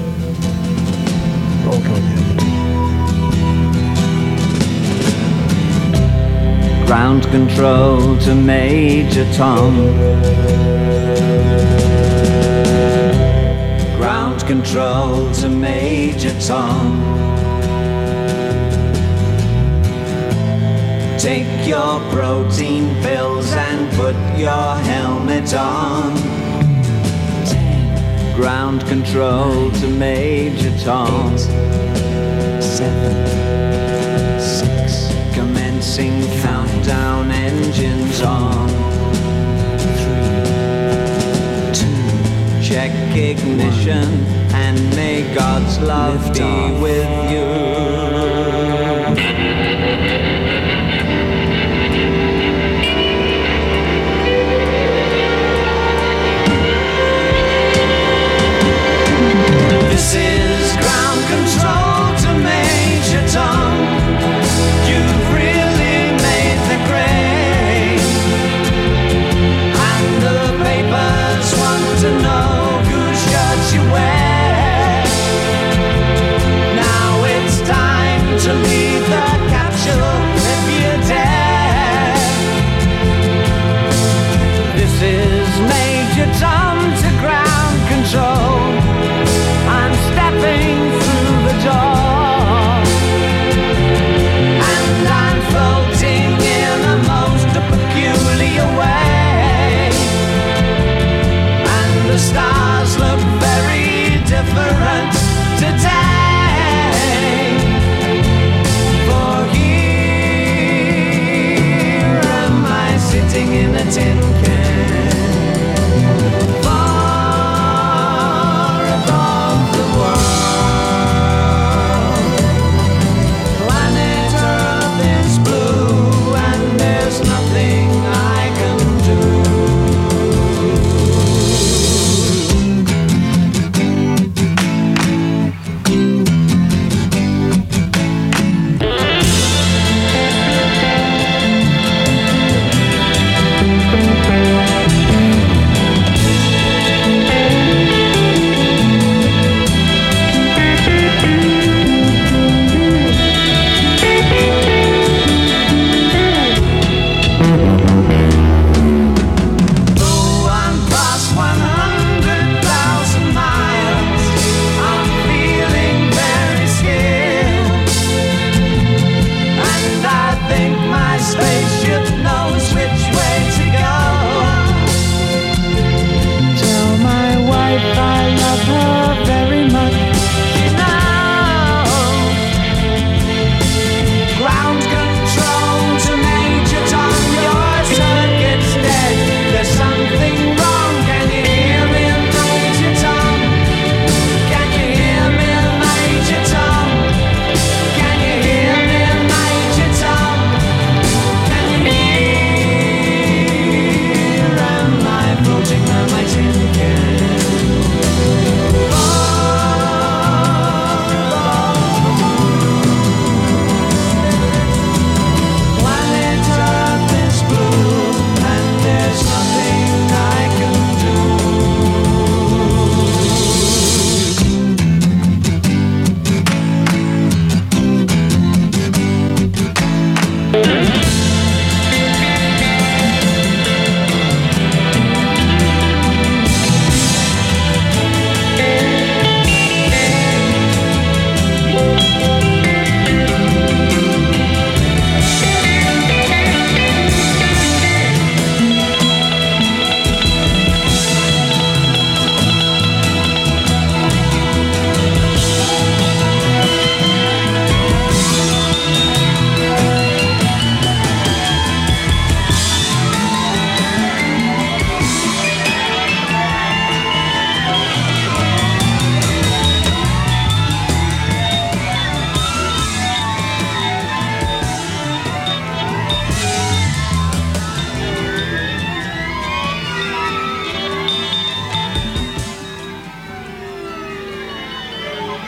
Speaker 3: Oh,
Speaker 6: Ground control to Major Tom. Ground control to Major Tom. Take your protein pills and put your helmet on. Ten. Ground control to Major Tom. Eight, seven, six. Commencing countdown, engines on. Three, two. Check ignition one. And may God's love Lift be off. With you. This is ground control to Major Tom. You've really made the grade, and the papers want to know whose shirt you wear. Now it's time to leave the capsule if you dare. This is Major Tom to ground control. I'm stepping through the door, and I'm floating in a most peculiar way, and the stars look very different today, for here am I sitting in a tin can. I love her.